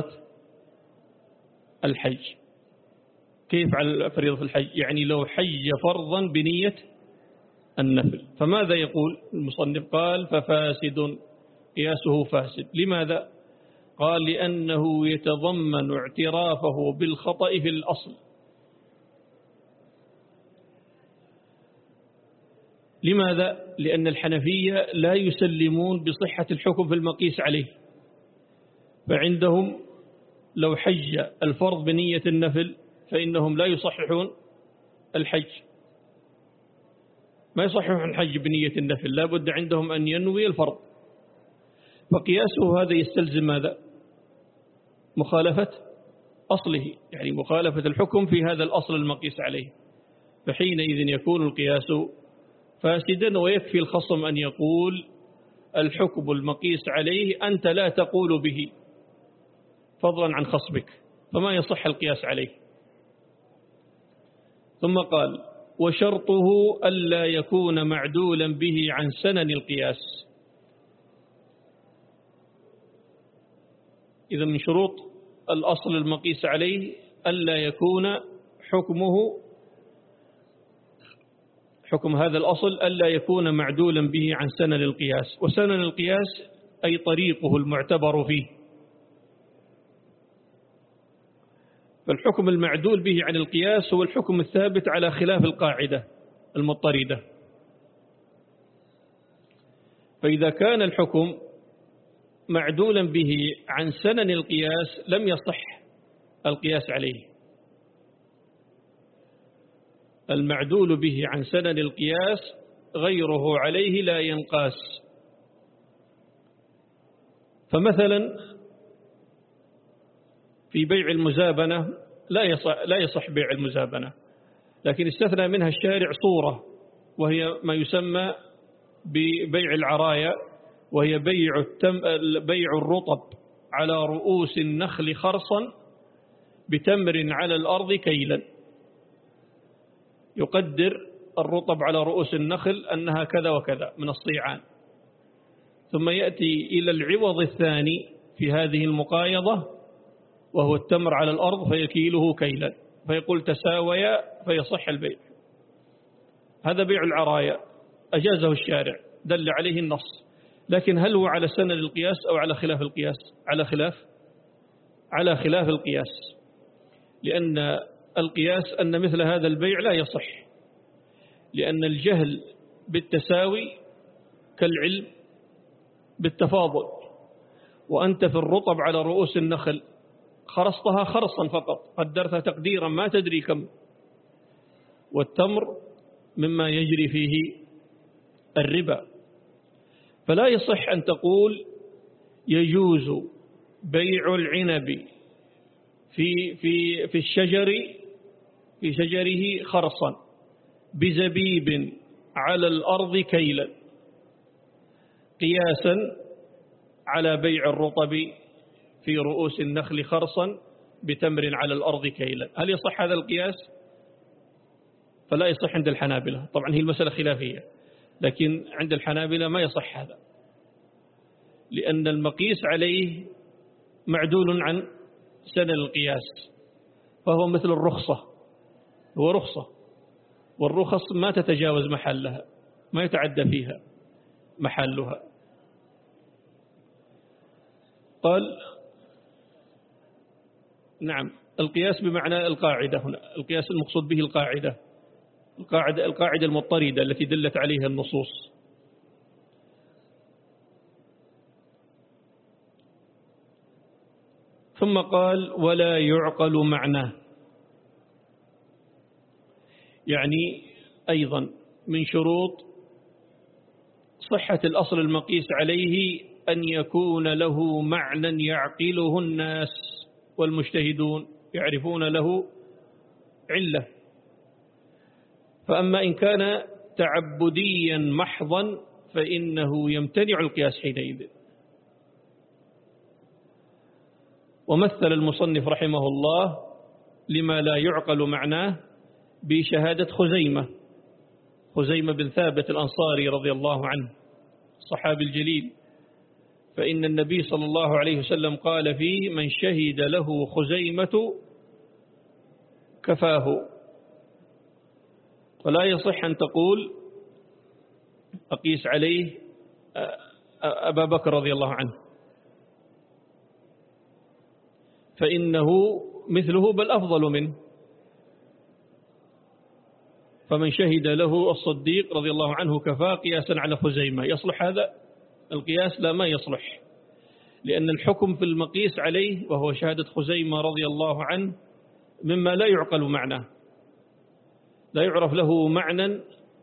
الحج. كيف على فريضة الحج؟ يعني لو حج فرضا بنية النفل. فماذا يقول المصنف؟ قال ففاسد، قياسه فاسد. لماذا؟ قال لأنه يتضمن اعترافه بالخطأ في الأصل. لماذا؟ لأن الحنفية لا يسلمون بصحة الحكم في المقيس عليه، فعندهم لو حج الفرض بنية النفل فإنهم لا يصححون الحج، ما يصححون الحج بنية النفل، لا بد عندهم أن ينوي الفرض. فقياسه هذا يستلزم ماذا؟ مخالفة أصله، يعني مخالفة الحكم في هذا الأصل المقيس عليه، فحينئذ يكون القياس فاسدا. ويكفي الخصم أن يقول الحكم المقيس عليه أنت لا تقول به فضلا عن خصمك، فما يصح القياس عليه. ثم قال وشرطه ألا يكون معدولا به عن سنن القياس. إذا من شروط الأصل المقيس عليه ألا يكون حكمه، حكم هذا الأصل ألا يكون معدولا به عن سنن القياس. وسنن القياس أي طريقه المعتبر فيه، فالحكم المعدول به عن القياس هو الحكم الثابت على خلاف القاعدة المضطردة. فإذا كان الحكم معدولا به عن سنن القياس لم يصح القياس عليه. المعدول به عن سنن القياس غيره عليه لا ينقاس. فمثلا في بيع المزابنة لا يصح, لا يصح بيع المزابنة، لكن استثنى منها الشارع صورة، وهي ما يسمى ببيع العرايا، وهي بيع, التم بيع الرطب على رؤوس النخل خرصا بتمر على الأرض كيلا، يقدر الرطب على رؤوس النخل أنها كذا وكذا من الصيعان، ثم يأتي إلى العوض الثاني في هذه المقايضة وهو التمر على الأرض فيكيله كيلا، فيقول تساويا فيصح البيع. هذا بيع العرايا أجازه الشارع دل عليه النص، لكن هل هو على سنن القياس أو على خلاف القياس؟ على خلاف على خلاف القياس، لأن القياس أن مثل هذا البيع لا يصح، لأن الجهل بالتساوي كالعلم بالتفاضل. وأنت في الرطب على رؤوس النخل خرصتها خرصا فقط، قدرتها تقديرا ما تدري كم، والتمر مما يجري فيه الربا، فلا يصح أن تقول يجوز بيع العنب في في في الشجر في شجره خرصا بزبيب على الأرض كيلا، قياسا على بيع الرطب في رؤوس النخل خرصا بتمر على الأرض كيلا. هل يصح هذا القياس؟ فلا يصح عند الحنابلة. طبعا هي المسألة خلافية، لكن عند الحنابلة ما يصح هذا، لأن المقيس عليه معدول عن سنن القياس، فهو مثل الرخصة، هو رخصة، والرخص ما تتجاوز محلها، ما يتعدى فيها محلها. قال نعم القياس بمعنى القاعدة هنا، القياس المقصود به القاعدة، القاعدة, القاعدة المضطردة التي دلت عليها النصوص. ثم قال ولا يعقل معناه، يعني أيضا من شروط صحة الأصل المقيس عليه أن يكون له معنى يعقله الناس والمجتهدون يعرفون له علة. فأما إن كان تعبديا محضا فإنه يمتنع القياس حينئذ. ومثل المصنف رحمه الله لما لا يعقل معناه بشهادة خزيمة، خزيمة بن ثابت الأنصاري رضي الله عنه الصحابي الجليل، فإن النبي صلى الله عليه وسلم قال فيه من شهد له خزيمة كفاه. فلا يصح أن تقول أقيس عليه أبا بكر رضي الله عنه، فإنه مثله بل أفضل منه. فمن شهد له الصديق رضي الله عنه كفاه قياسا على خزيمة، يصلح هذا القياس؟ لا، ما يصلح، لأن الحكم في المقيس عليه وهو شهادة خزيمة رضي الله عنه مما لا يعقل معناه، لا يعرف له معنى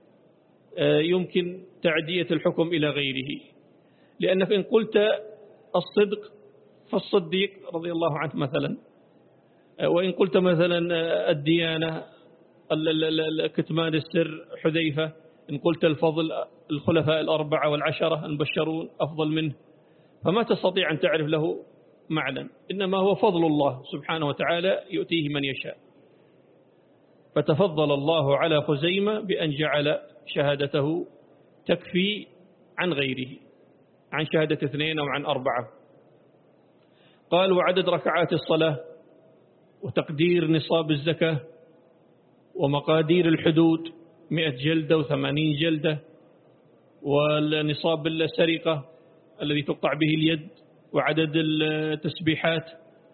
يمكن تعدية الحكم إلى غيره. لأنك إن قلت الصدق فالصديق رضي الله عنه مثلا، وإن قلت مثلا الديانة كتمان السر حذيفة، إن قلت الفضل الخلفاء الأربعة والعشرة المبشرون أفضل منه، فما تستطيع أن تعرف له معنى، إنما هو فضل الله سبحانه وتعالى يؤتيه من يشاء. فتفضل الله على خزيمة بأن جعل شهادته تكفي عن غيره، عن شهادة اثنين أو عن أربعة. قال وعدد ركعات الصلاة، وتقدير نصاب الزكاة، ومقادير الحدود مئة جلدة وثمانين جلدة، والنصاب السرقة الذي تقطع به اليد، وعدد التسبيحات،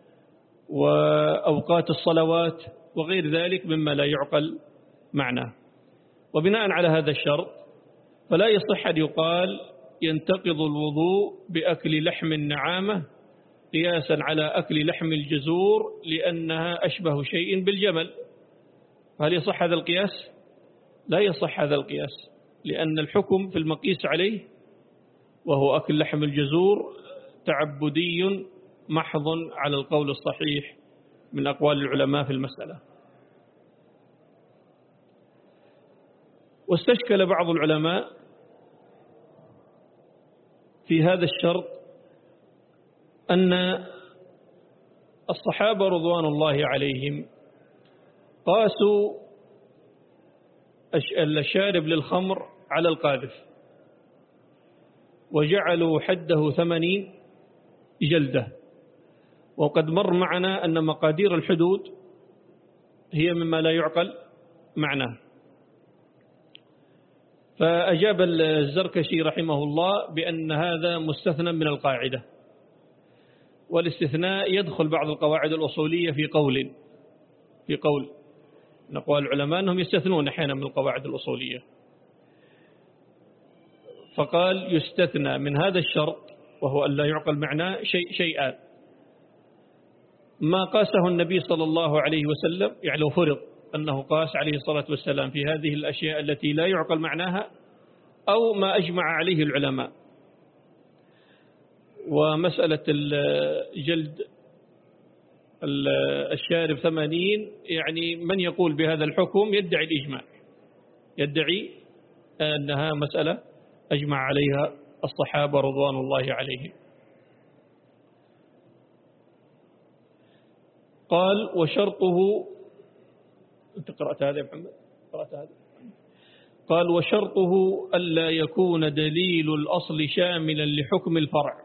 وأوقات الصلوات، وغير ذلك مما لا يعقل معناه. وبناء على هذا الشرط فلا يصح أن يقال ينتقض الوضوء بأكل لحم النعامة قياسا على أكل لحم الجزور لأنها أشبه شيء بالجمل. هل يصح هذا القياس؟ لا يصح هذا القياس، لأن الحكم في المقيس عليه وهو أكل لحم الجزور تعبدي محض على القول الصحيح من أقوال العلماء في المسألة. واستشكل بعض العلماء في هذا الشرط أن الصحابة رضوان الله عليهم قاسوا الشارب للخمر على القاذف، وجعلوا حده ثمانين جلدة، وقد مر معنا أن مقادير الحدود هي مما لا يعقل معناه. فأجاب الزركشي رحمه الله بأن هذا مستثنى من القاعدة، والاستثناء يدخل بعض القواعد الأصولية في قول في قول من أقوال العلماء أنهم يستثنون أحيانا من القواعد الأصولية. فقال يستثنى من هذا الشرط وهو أن لا يعقل معناه شيء شيئان: ما قاسه النبي صلى الله عليه وسلم، يعني لو فرض أنه قاس عليه الصلاة والسلام في هذه الأشياء التي لا يعقل معناها، أو ما أجمع عليه العلماء. ومسألة الجلد الشارب ثمانين، يعني من يقول بهذا الحكم يدعي الإجماع، يدعي أنها مسألة أجمع عليها الصحابة رضوان الله عليهم. قال وشرطه، أنت قرأت هذا يا محمد؟ قرأت هذا؟ قال وشرطه ألا يكون دليل الأصل شاملا لحكم الفرع.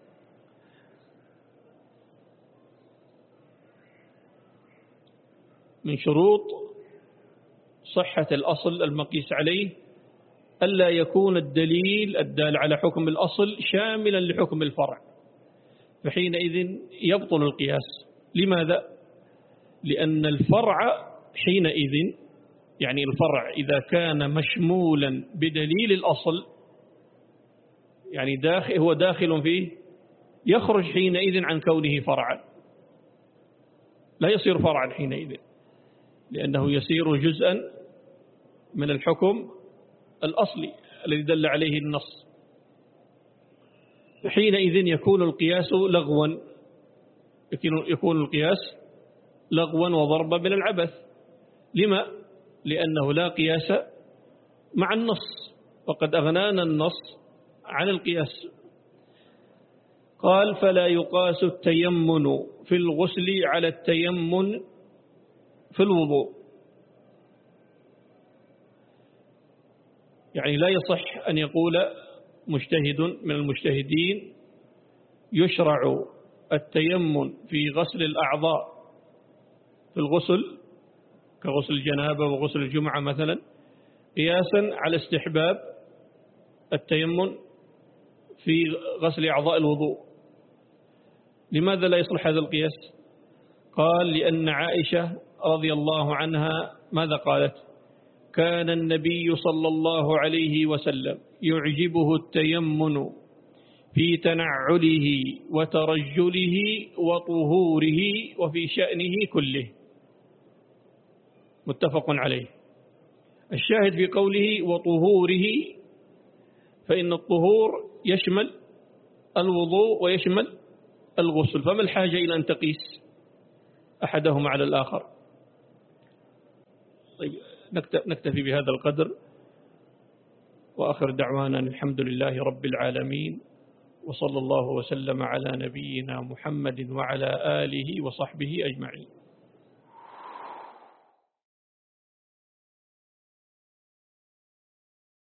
من شروط صحة الأصل المقيس عليه ألا يكون الدليل الدال على حكم الأصل شاملا لحكم الفرع، فحينئذ يبطل القياس. لماذا؟ لأن الفرع حينئذ، يعني الفرع إذا كان مشمولا بدليل الأصل، يعني داخل هو داخل فيه، يخرج حينئذ عن كونه فرعا، لا يصير فرعا حينئذ، لأنه يصير جزءا من الحكم الأصلي الذي دل عليه النص. حينئذ يكون القياس لغوا، يكون القياس لغوا وضربا من العبث. لما؟ لأنه لا قياس مع النص، وقد أغنانا النص عن القياس. قال فلا يقاس التيمن في الغسل على التيمن في الوضوء، يعني لا يصح أن يقول مجتهد من المجتهدين يشرع التيمن في غسل الأعضاء في الغسل كغسل الجنابة وغسل الجمعة مثلا، قياسا على استحباب التيمن في غسل أعضاء الوضوء. لماذا لا يصلح هذا القياس؟ قال لأن عائشة رضي الله عنها ماذا قالت؟ كان النبي صلى الله عليه وسلم يعجبه التيمن في تنعله وترجله وطهوره وفي شأنه كله، متفق عليه. الشاهد في قوله وطهوره، فإن الطهور يشمل الوضوء ويشمل الغسل، فما الحاجة إلى أن تقيس أحدهما على الآخر؟ طيب نكتفي بهذا القدر، وآخر دعوانا الحمد لله رب العالمين، وصلى الله وسلم على نبينا محمد وعلى آله وصحبه أجمعين.